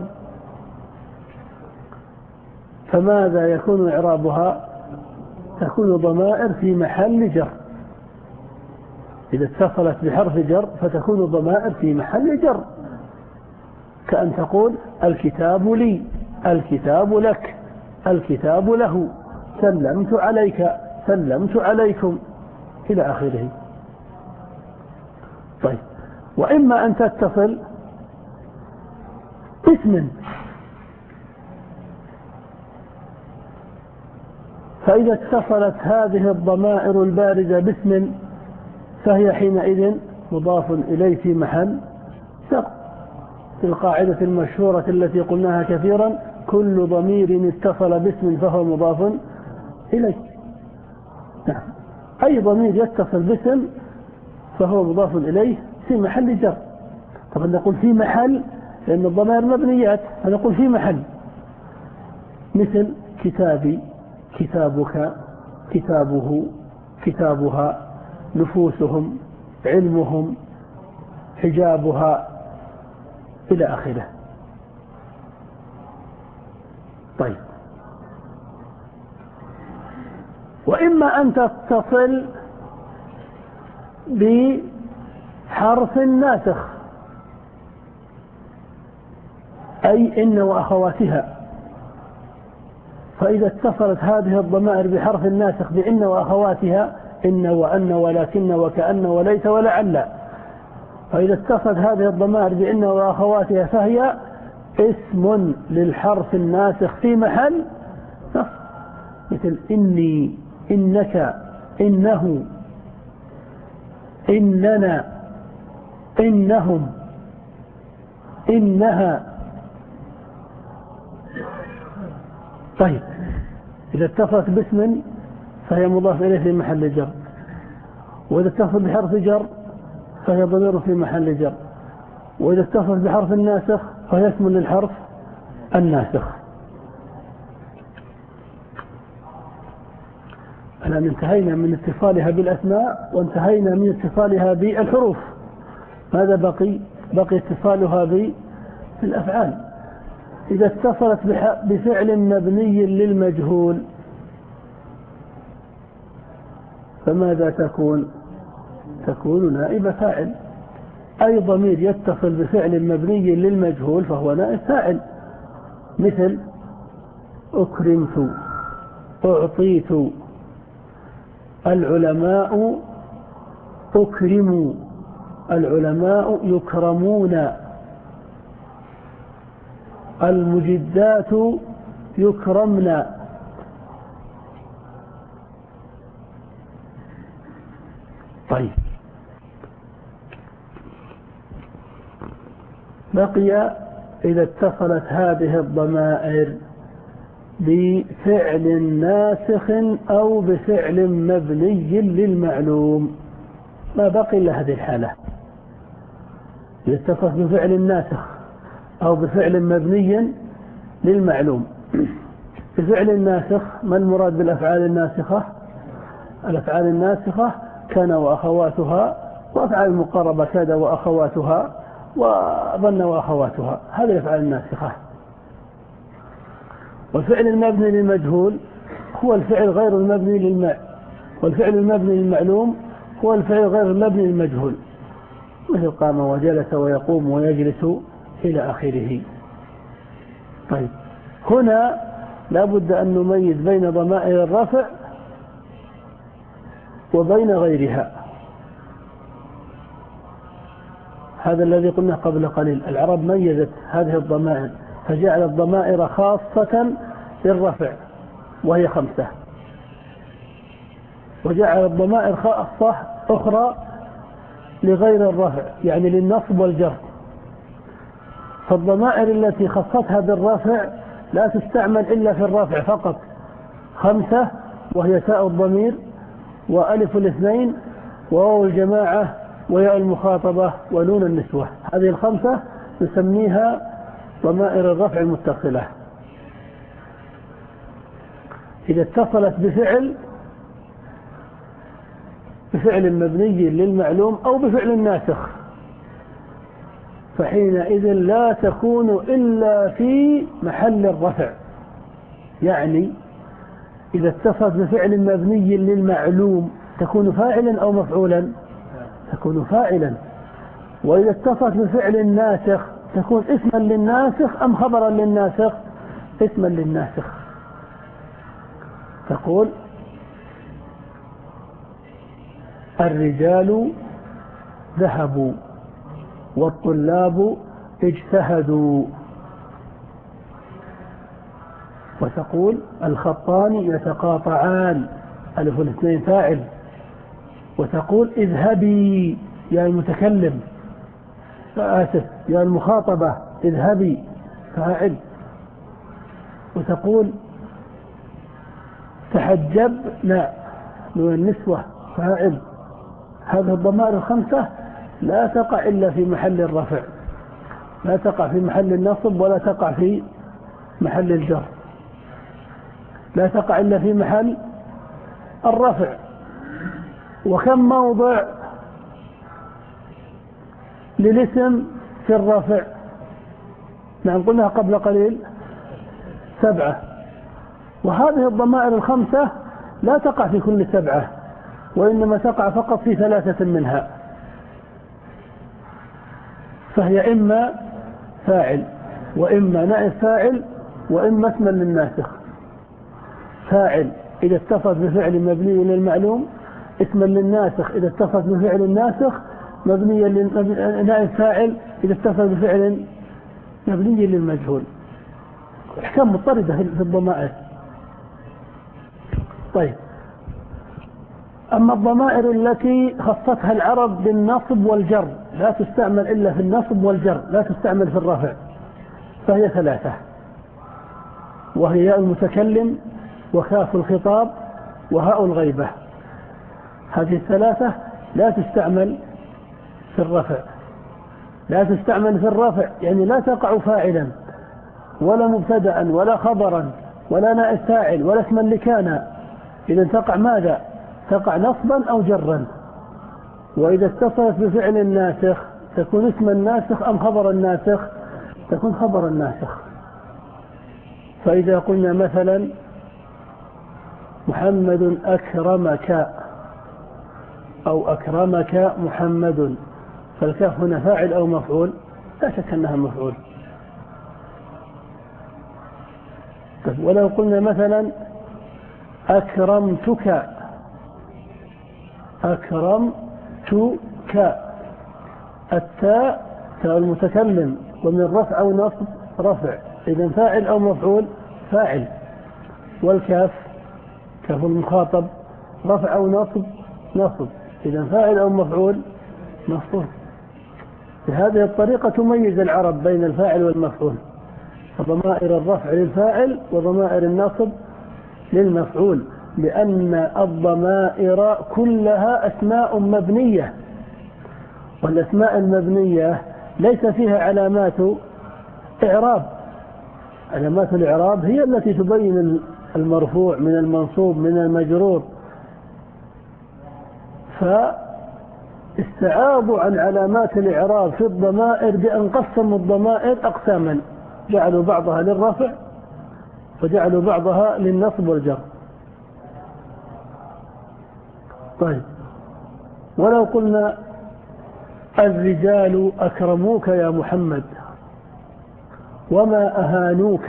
فماذا يكون إعرابها؟ تكون ضمائر في محل جر. إذا اتصلت بحرف جر فتكون ضمائر في محل جر، كأن تقول الكتاب لي، الكتاب لك، الكتاب له، سلمت عليك، سلمت عليكم، إلى آخره. طيب، وإما أن تتصل اسم، فإذا اتصلت هذه الضمائر البارزة باسم فهي حينئذ مضاف إليه في محل جر، في القاعدة المشهورة التي قلناها كثيرا: كل ضمير اتصل باسم فهو مضاف إليه. نعم، أي ضمير يتصل باسم فهو مضاف إليه في محل جر. طبعا نقول في محل لأن الضمائر مبنيات، فنقول في محل، مثل كتابي، كتابك، كتابه، كتابها، نفوسهم، علمهم، حجابها، إلى آخره. طيب، وإما أن تتصل بحرف ناسخ، أي إن وأخواتها. فإذا اتصلت هذه الضمائر بحرف ناسخ بإن وأخواتها، إن وأن ولكن وكأن وليس ولعل، فإذا اتصلت هذه الضمائر بإن وأخواتها فهي اسم للحرف الناسخ في محل نصب، مثل إني، إنك، إنه، إننا، إنهم، إنها. طيب، إذا اتصلت باسم فهي مضاف إليه في محل جر، وإذا اتصلت بحرف جر فهي ضمير في محل جر، وإذا اتصلت بحرف الناسخ فهي اسم للحرف الناسخ. الآن انتهينا من اتصالها بالأسماء وانتهينا من اتصالها بالحروف. ماذا بقي؟ بقي اتصالها بالأفعال. إذا اتصلت بفعل مبني للمجهول فماذا تكون؟ تكون نائب فاعل. أي ضمير يتصل بفعل مبني للمجهول فهو نائب فاعل، مثل أكرمت، أعطيت، العلماء أكرموا، العلماء يكرمون، المجدات يكرمن. طيب، بقي إذا اتصلت هذه الضمائر بفعل ناسخ أو بفعل مبني للمعلوم، ما بقي إلا هذه الحالة. إذا اتصلت بفعل ناسخ أو بفعل مبني للمعلوم. بفعل الناسخ ما المراد بالأفعال الناسخة؟ الأفعال الناسخة كان وأخواتها، وأفعال المقاربة كاد وأخواتها، وظن وأخواتها، هذه الأفعال الناسخة. والفعل المبني للمجهول هو الفعل غير المبني للماء، والفعل المبني للمعلوم هو الفعل غير المبني للمجهول، مثل قام وجلس ويقوم ويجلس إلى آخره. طيب، هنا لا بد أن نميز بين ضمائر الرفع وبين غيرها. هذا الذي قلنا قبل قليل. العرب ميزت هذه الضمائر فجعلت ضمائر خاصة للرفع وهي خمسة، وجعلت ضمائر خاصة أخرى لغير الرفع، يعني للنصب والجر. فالضمائر التي خصتها بالرفع لا تستعمل إلا في الرفع فقط، خمسة، وهي تاء الضمير وألف الاثنين وواو الجماعة وياء المخاطبة ونون النسوة. هذه الخمسة نسميها ضمائر الرفع المتصلة. إذا اتصلت بفعل بفعل مبني للمعلوم أو بفعل ناسخ فحينئذ لا تكون إلا في محل الرفع. يعني إذا اتصلت بفعل مبني للمعلوم تكون فاعلا أو مفعولا؟ تكون فاعلا. وإذا اتصلت بفعل ناسخ تكون اسما للناسخ أم خبرا للناسخ؟ اسما للناسخ. تقول الرجال ذهبوا والطلاب اجتهدوا. وتقول الخطان يتقاطعان، ألف الاثنين فاعل. وتقول اذهبي يا المتكلم، فآسف يا المخاطبة، اذهبي فاعل. وتقول تحجب، لا، من النسوة فاعل. هذه الضمائر الخمسة لا تقع إلا في محل الرفع، لا تقع في محل النصب ولا تقع في محل الجر، لا تقع إلا في محل الرفع. وكم موضع للاسم في الرفع؟ نعم قلنا قبل قليل سبعة. وهذه الضمائر الخمسة لا تقع في كل سبعة، وإنما تقع فقط في ثلاثة منها. فهي إما فاعل، وإما نائب فاعل، وإما اسما للناسخ. فاعل إذا اتصلت بفعل مبني للمعلوم، اسما للناسخ إذا اتصلت بفعل الناسخ، مبنيا نائب فاعل إذا اتصل بفعل مبني للمجهول. احكام مضطردة في الضمائر. طيب، أما الضمائر التي خصتها العرب بالنصب والجر لا تستعمل إلا في النصب والجر، لا تستعمل في الرفع، فهي ثلاثة، وهي ياء المتكلم وكاف الخطاب وهاء الغيبة. هذه الثلاثة لا تستعمل في الرفع، لا تستعمل في الرفع يعني لا تقع فاعلا ولا مبتدأ ولا خبرا ولا نائب فاعل ولا اسما لكان. إذا تقع ماذا؟ تقع نصبا أو جرا. وإذا اتصلت بفعل الناسخ تكون اسم الناسخ أم خبر الناسخ؟ تكون خبر الناسخ. فإذا قلنا مثلا محمد أكرمك أو أكرمك محمد، فالكاف هنا فاعل أو مفعول؟ لا شك أنها مفعول. ولو قلنا مثلا أكرمتك أكرمتك، التاء تاء المتكلم ومن رفع أو نصب رفع، إذا فاعل أو مفعول؟ فاعل. والكاف كاف المخاطب رفع أو نصب نصب، إذا فاعل أو مفعول؟ مفعول. بهذه الطريقة تميز العرب بين الفاعل والمفعول، فضمائر الرفع للفاعل وضمائر النصب للمفعول، لأن الضمائر كلها أسماء مبنية، والأسماء المبنية ليس فيها علامات إعراب. علامات الإعراب هي التي تبين المرفوع من المنصوب من المجرور، فاستعاضوا عن علامات الإعراب في الضمائر بأن قسموا الضمائر أقساما، جعلوا بعضها للرفع وجعلوا بعضها للنصب والجر. طيب، ولو قلنا الرجال أكرموك يا محمد وما أهانوك،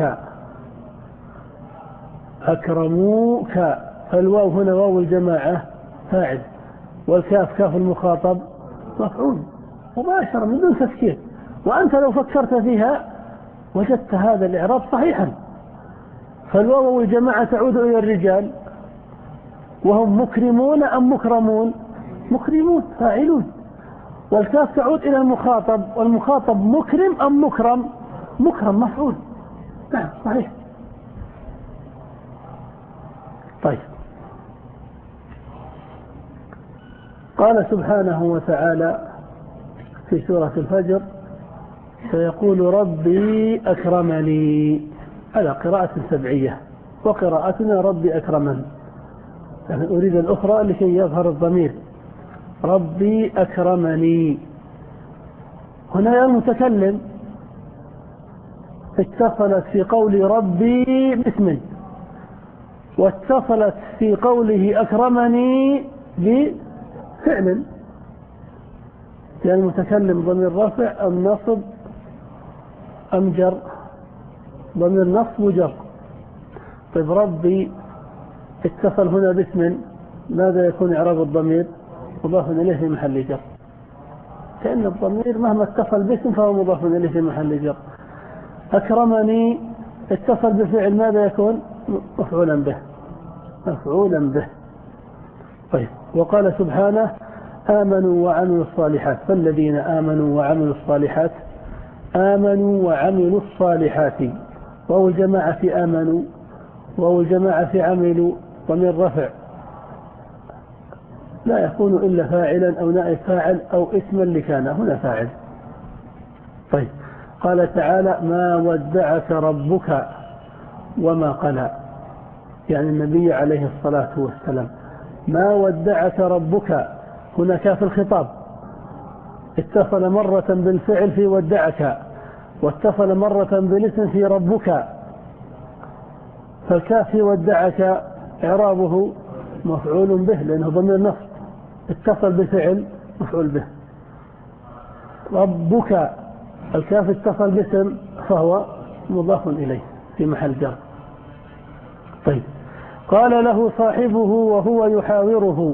أكرموك، فالواو هنا واو الجماعة فاعل، والكاف كاف المخاطب مفعول مباشرة من دون تفكير. وأنت لو فكرت فيها وجدت هذا الإعراب صحيحا، فالواو الجماعة تعود إلى الرجال وهم مكرمون أم مكرمون؟ مكرمون فاعلون. والكاف تعود إلى المخاطب، والمخاطب مكرم أم مكرم؟ مكرم مفعول. نعم صحيح. طيب، قال سبحانه وتعالى في سورة الفجر سيقول ربي أكرمني، على قراءة سبعية، وقراءتنا ربي أكرمن، يعني أريد الأخرى لكي يظهر الضمير ربي أكرمني. هنا المتكلم اتصلت في قول ربي باسم، واتصلت في قوله أكرمني بفعل، يعني المتكلم ضمير رفع أم نصب أم جر؟ ضمير نصب وجر. طيب، ربي اتصل هنا باسم، ماذا يكون إعراب الضمير؟ مضاف إليه في محل جر، كأن الضمير مهما اتصل باسم فهو مضاف إليه في محل جر. أكرمني اتصل بفعل، ماذا يكون؟ مفعولا به، مفعولا به. طيب، وقال سبحانه آمنوا وعملوا الصالحات، فالذين آمنوا وعملوا الصالحات، آمنوا وعملوا الصالحات، وهو الجماعة في آمنوا وهو الجماعة في عملوا ومن رفع لا يكون إلا فاعلا أو نائب فاعل أو اسما لكان، هنا فاعل. طيب، قال تعالى ما ودعك ربك وما قلى، يعني النبي عليه الصلاة والسلام. ما ودعك ربك هنا كاف الخطاب اتصل مرة بالفعل في ودعك، واتصل مرة بالاسم في ربك، فالكاف في ودعك إعرابه مفعول به لأنه ضمير نصب اتصل بفعل مفعول به. ربك الكاف اتصل باسم فهو مضاف إليه في محل جر. طيب، قال له صاحبه وهو يحاوره،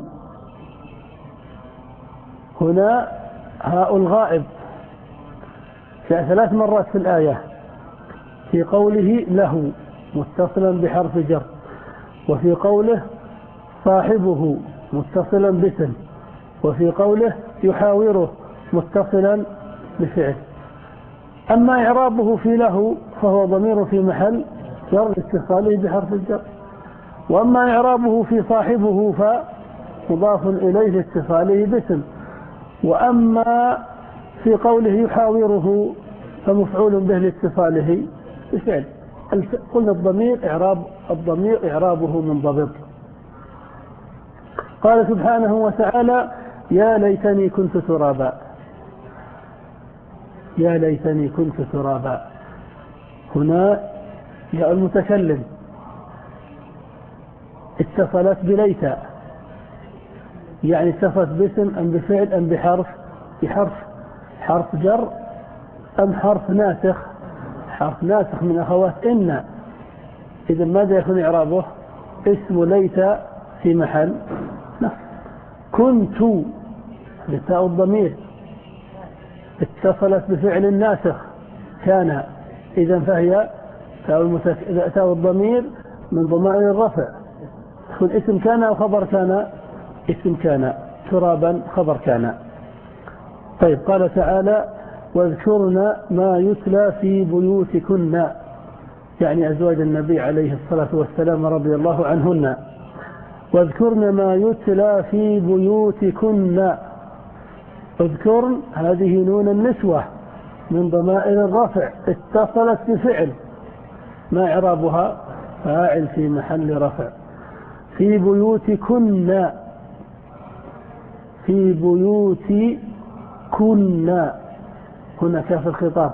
هنا هاء الغائب جاء ثلاث مرات في الآية، في قوله له متصلا بحرف جر، وفي قوله صاحبه متصلا باسم، وفي قوله يحاوره متصلا بفعل. أما إعرابه في له فهو ضمير في محل جر لاتصاله بحرف الجر. وأما إعرابه في صاحبه فمضاف إليه لاتصاله باسم، وأما في قوله يحاوره فمفعول به لاتصاله بفعل. قلنا الضمير إعراب الضمير إعرابه منضبط. قال سبحانه وتعالى يا ليتني كنت ترابا. يا ليتني كنت ترابا، هنا يا المتكلم اتصلت بليت، يعني اتصلت باسم أم بفعل أم بحرف؟ بحرف. حرف جر أم حرف ناسخ؟ حرف ناسخ من أخوات إن. إذا ماذا يكون إعرابه؟ اسم ليت في محل نصب. كنت لتاء الضمير اتصلت بفعل ناسخ كان، إذا فهي تاء الضمير من ضمائر الرفع، تكون اسم كان أو خبر كان؟ اسم كان. ترابا خبر كان. طيب قال تعالى واذكرن ما يتلى في بيوتكن، يعني أزواج النبي عليه الصلاة والسلام رضي الله عنهن. واذكرن ما يتلى في بيوتكن. اذكرن هذه نون النسوة من ضمائر الرفع اتصلت بفعل، ما إعرابها؟ فاعل في محل رفع. في بيوتكن، في بيوتكن، هنا كاف الخطاب،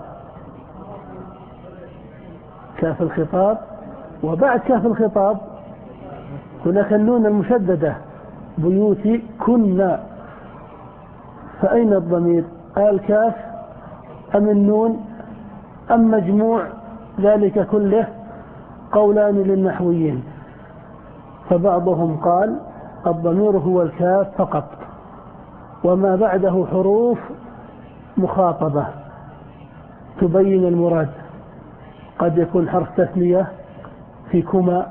كاف الخطاب، وبعد كاف الخطاب هناك النون المشددة بيوتكن. فأين الضمير؟ الكاف أم النون أم مجموع ذلك كله؟ قولان للنحويين، فبعضهم قال الضمير هو الكاف فقط، وما بعده حروف مخاطبة تبين المراد. قد يكون حرف تثنية فيكما،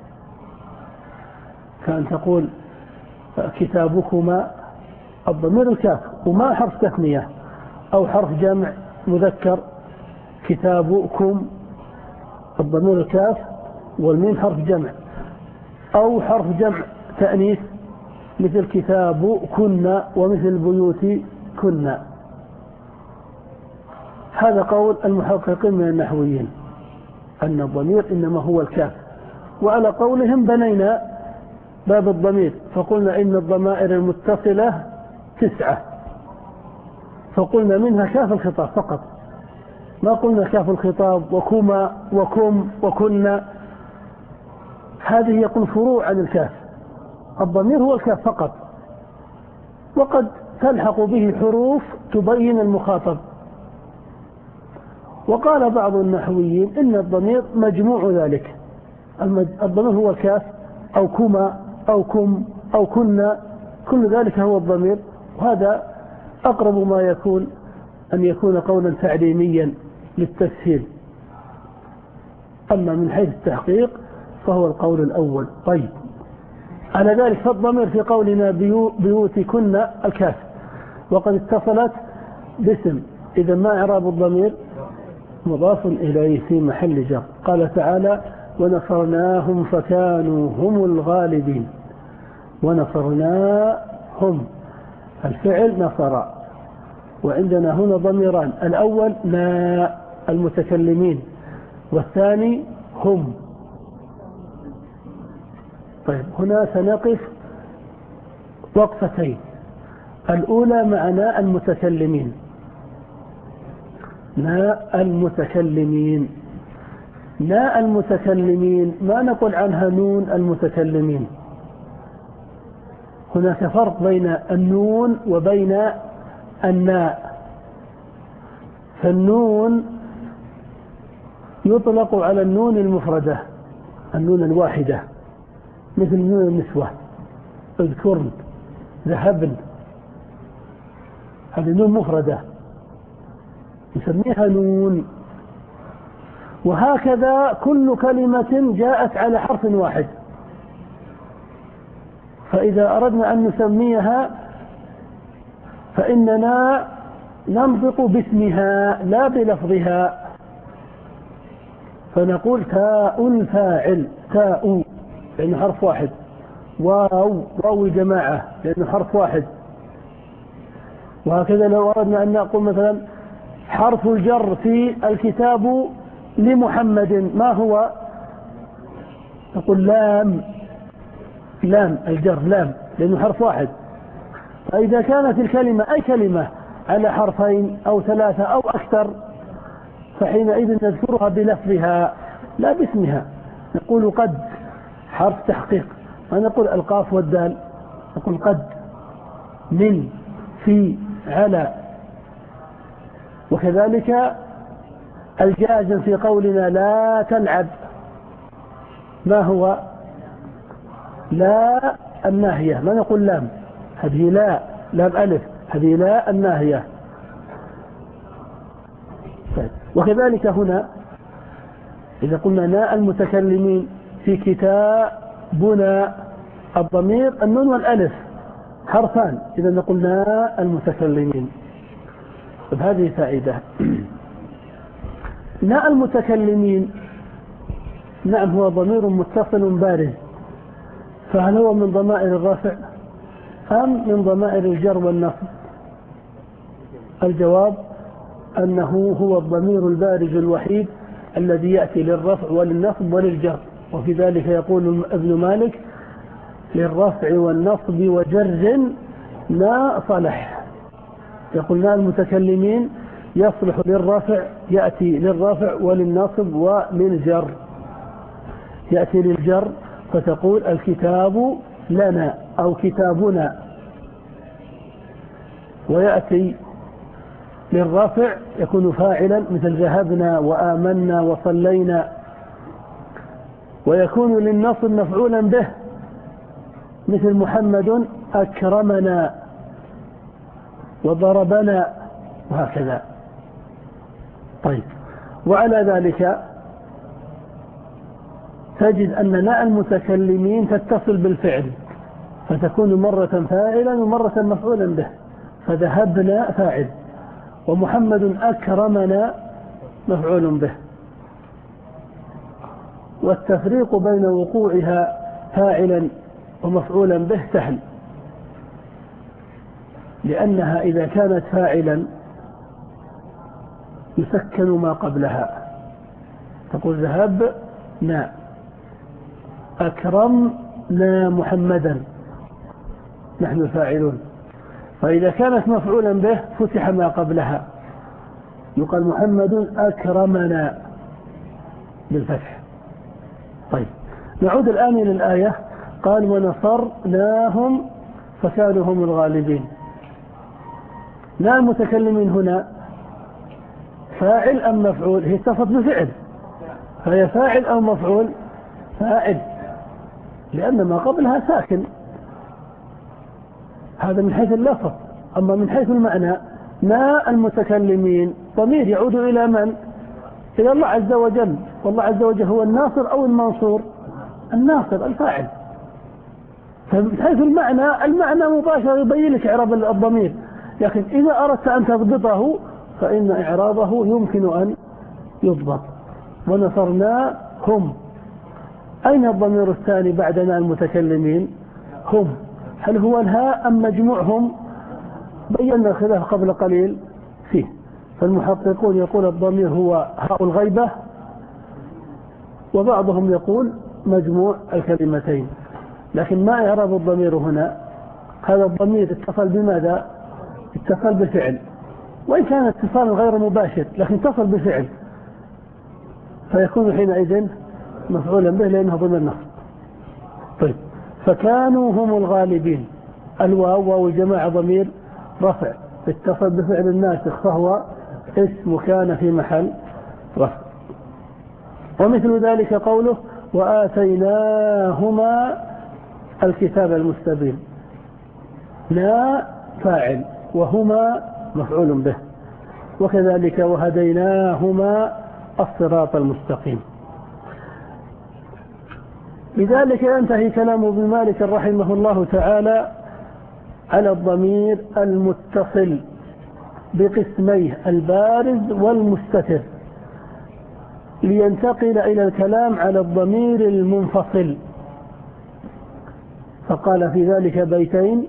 كان تقول كتابكما، الضمير الكاف وما حرف تثنية، أو حرف جمع مذكر كتابكم، الضمير الكاف والميم حرف جمع، أو حرف جمع تأنيث مثل كتابكن ومثل بيوتكن. هذا قول المحققين من النحويين أن الضمير إنما هو الكاف. وعلى قولهم بنينا باب الضمير فقلنا إن الضمائر المتصلة تسعة، فقلنا منها كاف الخطاب فقط، ما قلنا كاف الخطاب وكما وكم وكنا، هذه يكون فروع عن الكاف. الضمير هو الكاف فقط، وقد تلحق به حروف تبين المخاطب. وقال بعض النحويين إن الضمير مجموع ذلك، الضمير هو الكاف أو كما أو كم أو كنا، كل ذلك هو الضمير. وهذا أقرب ما يكون أن يكون قولا تعليميا للتسهيل، أما من حيث التحقيق فهو القول الأول. طيب على ذلك فالضمير في قولنا بيو بيوتكن الكاف، وقد اتصلت باسم، إذا ما إعراب الضمير؟ مضاف إليه في محل جر. قال تعالى ونصرناهم فكانوا هم الغالبين. ونصرناهم الفعل نصر، وعندنا هنا ضميران، الأول نا المتكلمين، والثاني هم. طيب هنا سنقف وقفتين، الأولى مع ناء المتكلمين. ناء المتكلمين، ناء المتكلمين ما نقول عنها نون المتكلمين. هناك فرق بين النون وبين الناء. فالنون يطلق على النون المفردة، النون الواحدة، مثل نون النسوة، اذكرن، ذهبن، هذه نون مفردة نسميها نون. وهكذا كل كلمة جاءت على حرف واحد، فإذا أردنا أن نسميها فإننا ننطق باسمها لا بلفظها، فنقول تاء الفاعل، تاء لأنه حرف واحد، واو واو جماعة لأنه حرف واحد. وهكذا لو أردنا أن نقول مثلا حرف الجر في الكتاب لمحمد ما هو؟ نقول لام، لام الجر لام لأنه حرف واحد. فإذا كانت الكلمة أي كلمة على حرفين أو ثلاثة أو أكثر فحينئذ نذكرها بلفظها لا باسمها. نقول قد حرف تحقيق، ما نقول القاف والدال، نقول قد، من، في، على. وكذلك الجازم في قولنا لا تلعب ما هو؟ لا الناهية، ما نقول لام، هذه لا، لام ألف، هذه لا الناهية. وكذلك هنا إذا قلنا نا المتكلمين في كتابنا الضمير النون والألف حرفان، إذا نقول نا المتكلمين. بهذه فائدة. نا المتكلمين نعم هو ضمير متصل بارز، فهل هو من ضمائر الرفع أم من ضمائر الجر والنصب؟ الجواب أنه هو الضمير البارز الوحيد الذي يأتي للرفع وللنصب وللجر. وفي ذلك يقول ابن مالك للرفع والنصب وجر نا صلح. يقول نا المتكلمين يصلح للرفع، يأتي للرفع وللنصب وللجر. يأتي للجر فتقول الكتاب لنا أو كتابنا، ويأتي للرفع يكون فاعلا مثل ذهبنا وآمنا وصلينا، ويكون للنصب مفعولا به مثل محمد أكرمنا وضربنا وهكذا. طيب، وعلى ذلك تجد أن ناء المتكلمين تتصل بالفعل فتكون مرة فاعلا ومرة مفعولا به، فذهبنا فاعل ومحمد أكرمنا مفعول به. والتفريق بين وقوعها فاعلا ومفعولا به سهل، لأنها إذا كانت فاعلا يسكن ما قبلها، تقول ذهبنا، أكرمنا محمدا، نحن فاعلون. فإذا كانت مفعولا به فتح ما قبلها، يقال محمد أكرمنا بالفتح. طيب، نعود الآن إلى الآية. قال ونصرناهم فكانوا هم الغالبين. لا المتكلمين هنا فاعل أم مفعول؟ هي اتصلت بفعل، فهي فاعل أو مفعول؟ فاعل، لأن ما قبلها ساكن. هذا من حيث اللفظ. أما من حيث المعنى نا المتكلمين ضمير يعود إلى من؟ إلى الله عز وجل، والله عز وجل هو الناصر أو المنصور؟ الناصر الفاعل. فمن حيث المعنى المعنى مباشر يبين لك إعراب الضمير، لكن إذا أردت أن تضبطه فإن إعرابه يمكن أن يضبط. ونصرناهم، أين الضمير الثاني بعدنا المتكلمين؟ هم. هل هو الهاء أم مجموعهم؟ بينا الخلاف قبل قليل فيه. فالمحققون يقول الضمير هو هاء الغيبة، وبعضهم يقول مجموع الكلمتين. لكن ما إعراب الضمير هنا؟ هذا الضمير اتصل بماذا؟ اتصل بفعل، وإن كان اتصال غير مباشر لكن اتصل بفعل، فيكون حينئذ مفعولا به لأنه ضمير نصب. طيب، فكانوا هم الغالبين. الواو واو الجماعة ضمير رفع اتصل بفعل الناسخ فهو اسم كان في محل رفع. ومثل ذلك قوله وآتيناهما الكتاب المستبين. لا فاعل وهما مفعول به. وكذلك وهديناهما الصراط المستقيم. لذلك ينتهي كلام ابن مالك رحمه الله تعالى على الضمير المتصل بقسميه البارز والمستتر، لينتقل إلى الكلام على الضمير المنفصل فقال في ذلك بيتين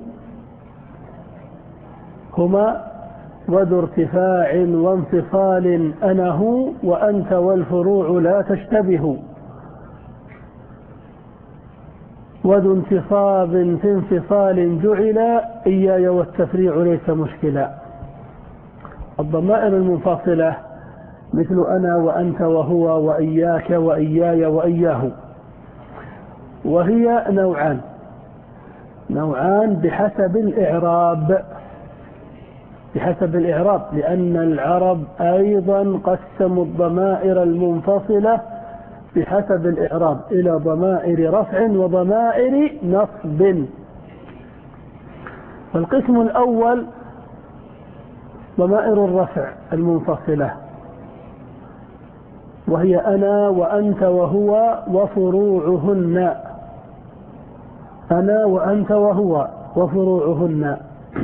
هما: وذو ارتفاع وانفصال أنا هو وأنت والفروع لا تشتبه، وذو انتصاب في انفصال جعل إياي والتفريع ليس مشكلا. الضمائر المنفصلة مثل أنا وأنت وهو وإياك وإياي وإياه، وهي نوعان نوعان بحسب الإعراب بحسب الإعراب لأن العرب أيضا قسموا الضمائر المنفصلة بحسب الإعراب إلى ضمائر رفع وضمائر نصب. فالقسم الأول ضمائر الرفع المنفصلة، وهي أنا وأنت وهو وفروعهن. أنا وأنت وهو وفروعهن.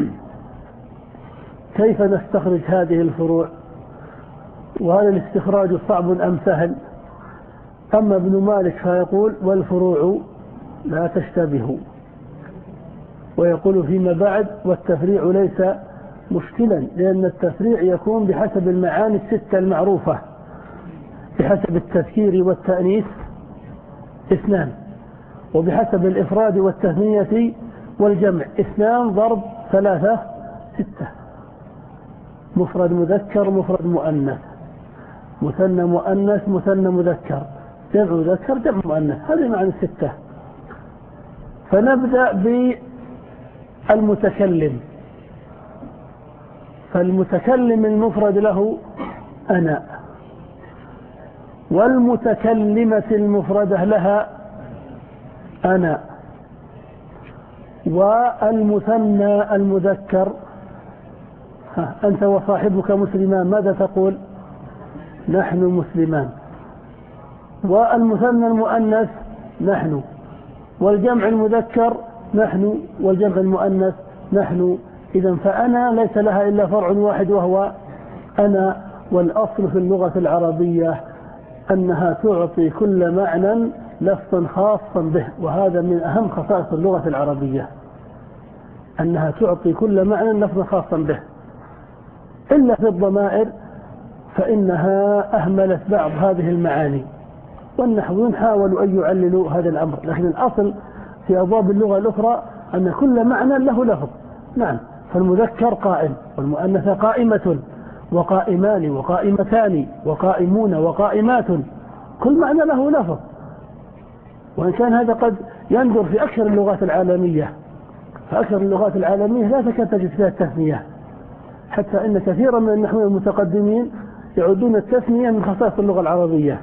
كيف نستخرج هذه الفروع؟ وهذا الاستخراج صعب أم سهل؟ أما ابن مالك فيقول: والفروع لا تشتبه، ويقول فيما بعد: والتفريع ليس مشكلا، لأن التفريع يكون بحسب المعاني الستة المعروفة، بحسب التذكير والتأنيث اثنان، وبحسب الإفراد والتثنية والجمع اثنان ضرب ثلاثة ستة، مفرد مذكر مفرد مؤنث، مثنى مؤنث مثنى مذكر، جمع مذكر جمع مؤنث، هذه معنى الستة. فنبدأ بالمتكلم. فالمتكلم المفرد له أنا، والمتكلمة المفردة لها أنا، والمثنى المذكر أنت وصاحبك مسلمان، ماذا تقول؟ نحن مسلمان. والمثنى المؤنث نحن، والجمع المذكر نحن، والجمع المؤنث نحن. إذن فأنا ليس لها إلا فرع واحد وهو أنا. والأصل في اللغة العربية أنها تعطي كل معنى لفظا خاصا به، وهذا من أهم خصائص اللغة العربية، أنها تعطي كل معنى لفظا خاصا به، إلا في الضمائر فإنها أهملت بعض هذه المعاني، والنحويون حاولوا أن يعللوا هذا الأمر، لكن الأصل في أبواب اللغة الأخرى أن كل معنى له لفظ. نعم، فالمذكر قائم، والمؤنث قائمة وقائمان وقائمتان وقائمون وقائمات، كل معنى له لفظ، وإن كان هذا قد يندر في أكثر اللغات العالمية. فأكثر اللغات العالمية لا تكاد تجد فيها التثنية، حتى إن كثيرا من النحويين المتقدمين يعدون التثنية من خصائص اللغة العربية.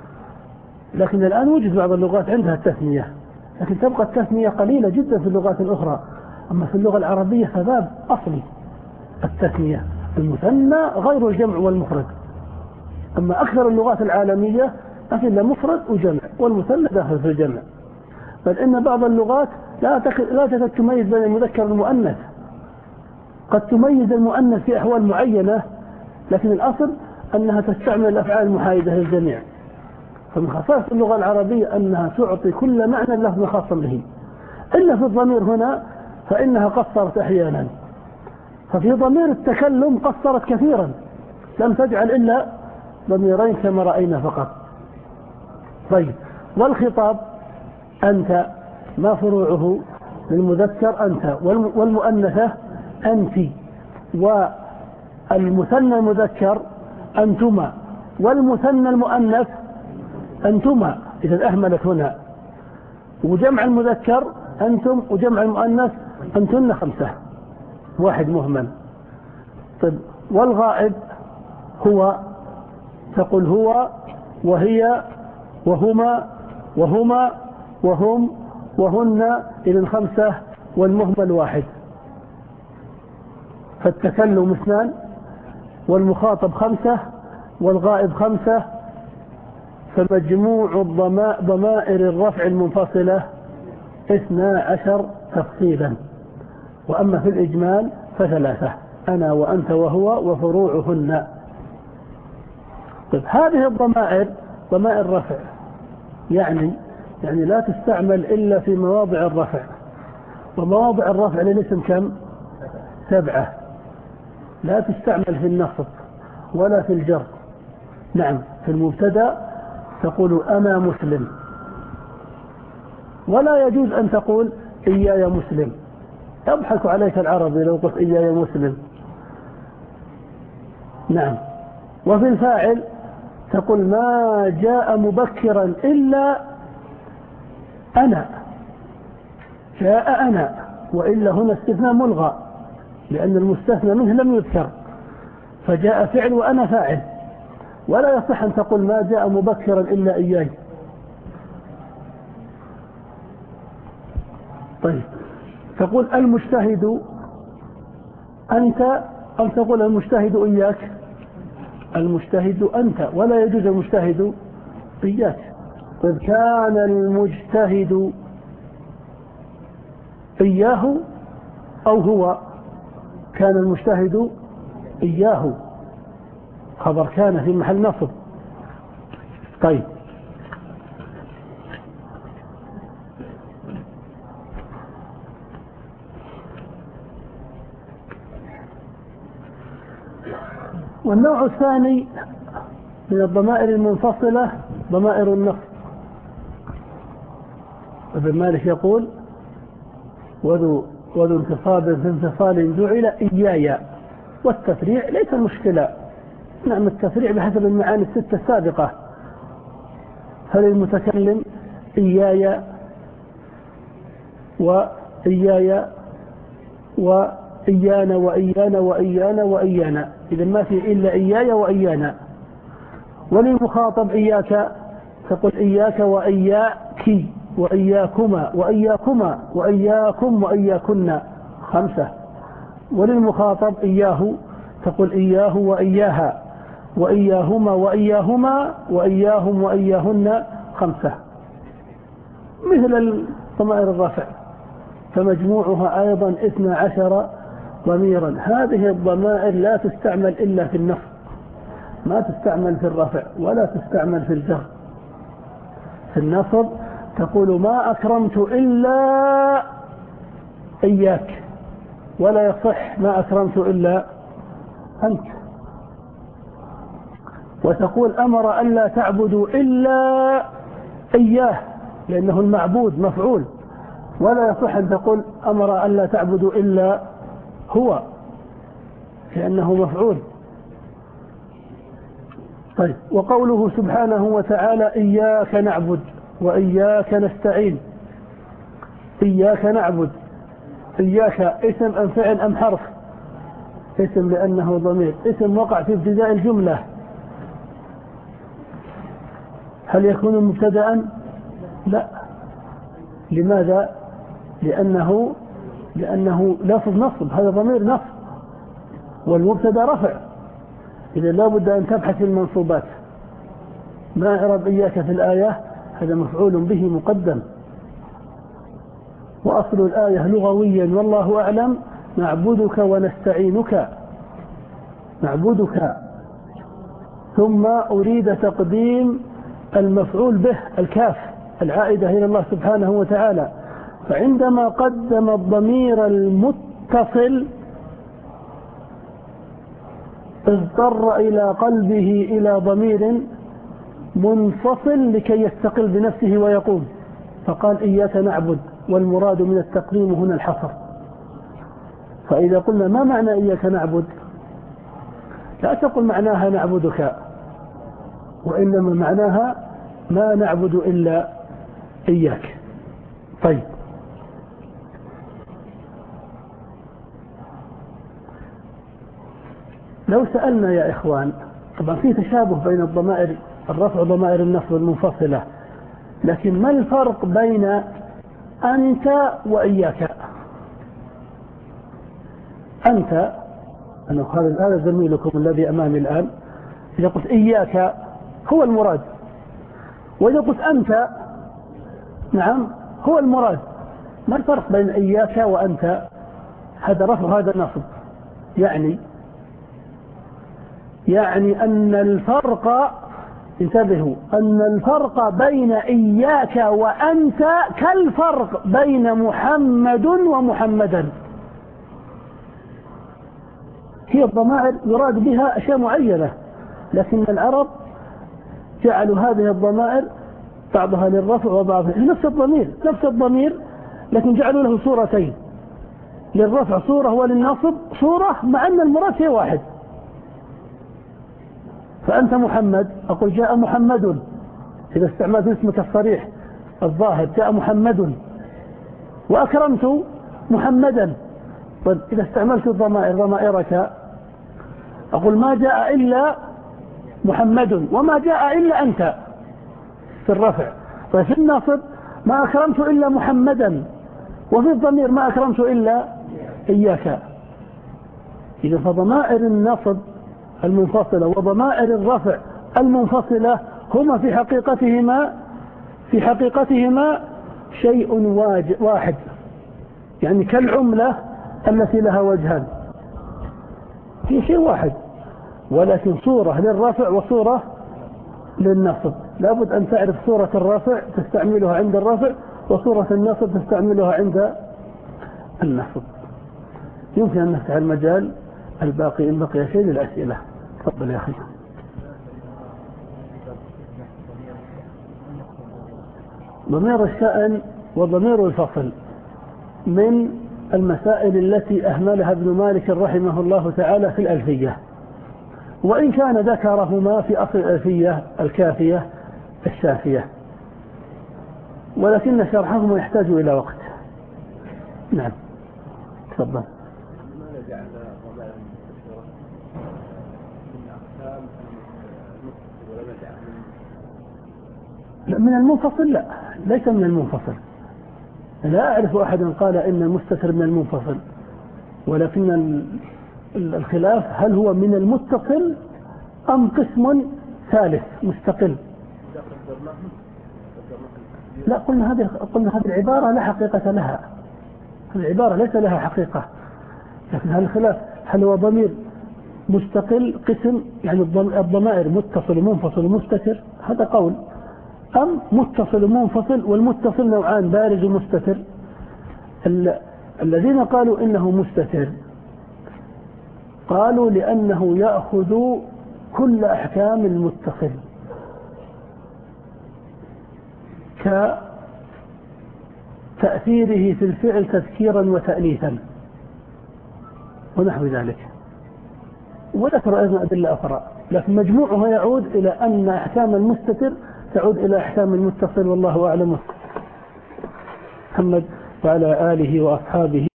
لكن الآن وجد بعض اللغات عندها التثنية، لكن تبقى التثنية قليلة جدا في اللغات الأخرى. أما في اللغة العربية فباب أصلي التثنية، المثنى غير الجمع والمفرد. أما أكثر اللغات العالمية ما في إلا مفرد وجمع، والمثنى داخل في الجمع. بل إن بعض اللغات لا لا تكاد تميز بين المذكر والمؤنث، قد تميز المؤنث في أحوال معينة، لكن الأصل أنها تستعمل الأفعال المحايدة للجميع. فمن خصائص اللغة العربية أنها تعطي كل معنى لفظ خاصا به، إلا في الضمير هنا فإنها قصرت أحيانا. ففي ضمير التكلم قصرت كثيرا، لم تجعل إلا ضميرين كما رأينا فقط. طيب، والخطاب أنت، ما فروعه؟ للمذكر أنت، والمؤنثة أنت، والمثنى المذكر أنتما، والمثنى المؤنث أنتما، إذا أهملت هنا. وجمع المذكر أنتم، وجمع المؤنث أنتن، خمسة، واحد مهمل. طيب، والغائب هو، تقول هو وهي وهما وهما وهم وهن، إذن خمسة، والمهمل واحد. فالتكلم اثنان، والمخاطب خمسة، والغائب خمسة، فمجموع ضمائر الرفع المنفصلة اثنا عشر تفصيلا. وأما في الإجمال فثلاثة: أنا وأنت وهو وفروعهن. طيب، هذه الضمائر ضمائر رفع، يعني يعني لا تستعمل إلا في مواضع الرفع، ومواضع الرفع للاسم كم؟ سبعة. لا تستعمل في النصب ولا في الجر. نعم، في المبتدأ تقول أنا مسلم، ولا يجوز أن تقول إياي مسلم، يضحك عليك العربي لو قلت إياي مسلم. نعم. وفي الفاعل تقول ما جاء مبكرا إلا أنا، جاء أنا، وإلا هنا استثناء ملغى لأن المستثنى منه لم يذكر، فجاء فعل وأنا فاعل، ولا يصح أن تقول ما جاء مبكرا إلا إياي. طيب، تقول المجتهد أنت أم تقول المجتهد إياك؟ المجتهد أنت، ولا يجوز المجتهد إياك. طيب، كان المجتهد إياه أو هو؟ كان المجتهد إياه، خبر كان في محل نصب. طيب، والنوع الثاني من الضمائر المنفصلة ضمائر النصب. ابن مالك يقول وذو وذو انتصاب في انفصال جعل إياي، والتفريع ليس مشكلة. نعم، التفريع بحسب المعاني الستة السابقة، فللمتكلم إياي وإياي وإيانا وإيانا وإيانا وإيانا، إذا ما في إلا إياي وإيانا. وللمخاطب إياك تقول إياك وإياك وإياكما وإياكما وإياكم وإياكن، خمسة. وللمخاطب إياه تقول إياه وإياها وإياهما وإياهما وإياهم وإياهن، خمسة. مثل ضمائر الرفع فمجموعها أيضا اثنا عشر ضميرا. هذه الضمائر لا تستعمل إلا في النصب، ما تستعمل في الرفع ولا تستعمل في الجر. في النصب تقول ما أكرمت إلا إياك، ولا يصح ما أكرمت إلا أنت. وتقول أمر أن لا تعبدوا إلا إياه، لأنه المعبود مفعول، ولا يصح أن تقول أمر أن لا تعبدوا إلا هو، لأنه مفعول. طيب، وقوله سبحانه وتعالى إياك نعبد وإياك نستعين. إياك نعبد، إياك اسم أم فعل أم حرف؟ اسم، لأنه ضمير. اسم وقع في ابتداء الجملة، هل يكون مبتدأ؟ لا. لماذا؟ لأنه لأنه لفظ نصب، هذا ضمير نصب، والمبتدأ رفع. إذا لا بد أن تبحث في المنصوبات. ما إعراب إياك في الآية؟ هذا مفعول به مقدم. وأصل الآية لغويا والله أعلم نعبدك ونستعينك، نعبدك، ثم أريد تقديم المفعول به الكاف العائدة إلى الله سبحانه وتعالى. فعندما قدم الضمير المتصل اضطر إلى قلبه إلى ضمير منفصل لكي يستقل بنفسه ويقوم، فقال إياك نعبد، والمراد من التقديم هنا الحصر. فإذا قلنا ما معنى إياك نعبد، لا تقل معناها نعبدك، وإنما معناها ما نعبد إلا إياك. طيب، لو سألنا يا إخوان، طبعا في تشابه بين الضمائر الرفع وضمائر النصب المنفصلة، لكن ما الفرق بين أنت وإياك؟ أنت، أنا خالد هذا زميلكم الذي أمامي الآن، إذا قلت إياك هو المراد، وإذا قلت أنت نعم هو المراد. ما الفرق بين إياك وأنت؟ هذا رفع وهذا نصب. يعني يعني أن الفرق انتبهوا أن الفرق بين إياك وأنت كالفرق بين محمد ومحمدا. هي الضمائر يراد بها أشياء معينة، لكن العرب جعلوا هذه الضمائر بعضها للرفع وبعضها نفس الضمير نفس الضمير لكن جعلوا له صورتين، للرفع صورة وللنصب صورة، مع أن المراد هي واحد. فأنت محمد، أقول جاء محمد، إذا استعملت اسمك الصريح الظاهر جاء محمد، وأكرمت محمدا. طيب إذا استعملت الضمائر ضمائرك أقول ما جاء إلا محمد وما جاء إلا أنت في الرفع. طيب في النصب ما أكرمت إلا محمدا، وفي الضمير ما أكرمت إلا إياك. إذا فضمائر النصب المنفصلة وضمائر الرفع المنفصلة هما في حقيقتهما في حقيقتهما شيء واحد، يعني كالعملة التي لها وجهان، في شيء واحد، ولكن صورة للرفع وصورة للنصب. لابد أن تعرف صورة الرفع تستعملها عند الرفع، وصورة النصب تستعملها عند النصب. يمكن أن نفتح المجال الباقي إن بقي شيء للأسئلة. تفضل يا أخي. ضمير الشأن وضمير الفصل من المسائل التي أهملها ابن مالك رحمه الله تعالى في الألفية، وإن كان ذكرهما في أصل الألفية الكافية الشافية، ولكن شرحهما يحتاج إلى وقت. نعم تفضل. من المنفصل لا، ليس من المنفصل. لا أعرف أحدا قال إن المستتر من المنفصل، ولكن الخلاف هل هو من المتصل أم قسم ثالث مستقل. لا قلنا هذه قلنا هذه العبارة لا حقيقة لها، هذه العبارة ليس لها حقيقة. لكن هل الخلاف هل هو ضمير مستقل قسم، يعني الضمائر متصل ومنفصل ومستتر، هذا قول، أم متصل ومنفصل، والمتصل نوعان بارز ومستتر. الذين قالوا إنه مستتر قالوا لأنه يأخذ كل أحكام المتصل كتأثيره في الفعل تذكيرا وتأنيثا ونحو ذلك، وذكر أيضا أدلة أخرى، لكن مجموعها يعود إلى أن أحكام المستتر تعود إلى أحكام المتصل. والله أعلم. محمد وعلى آله وأصحابه.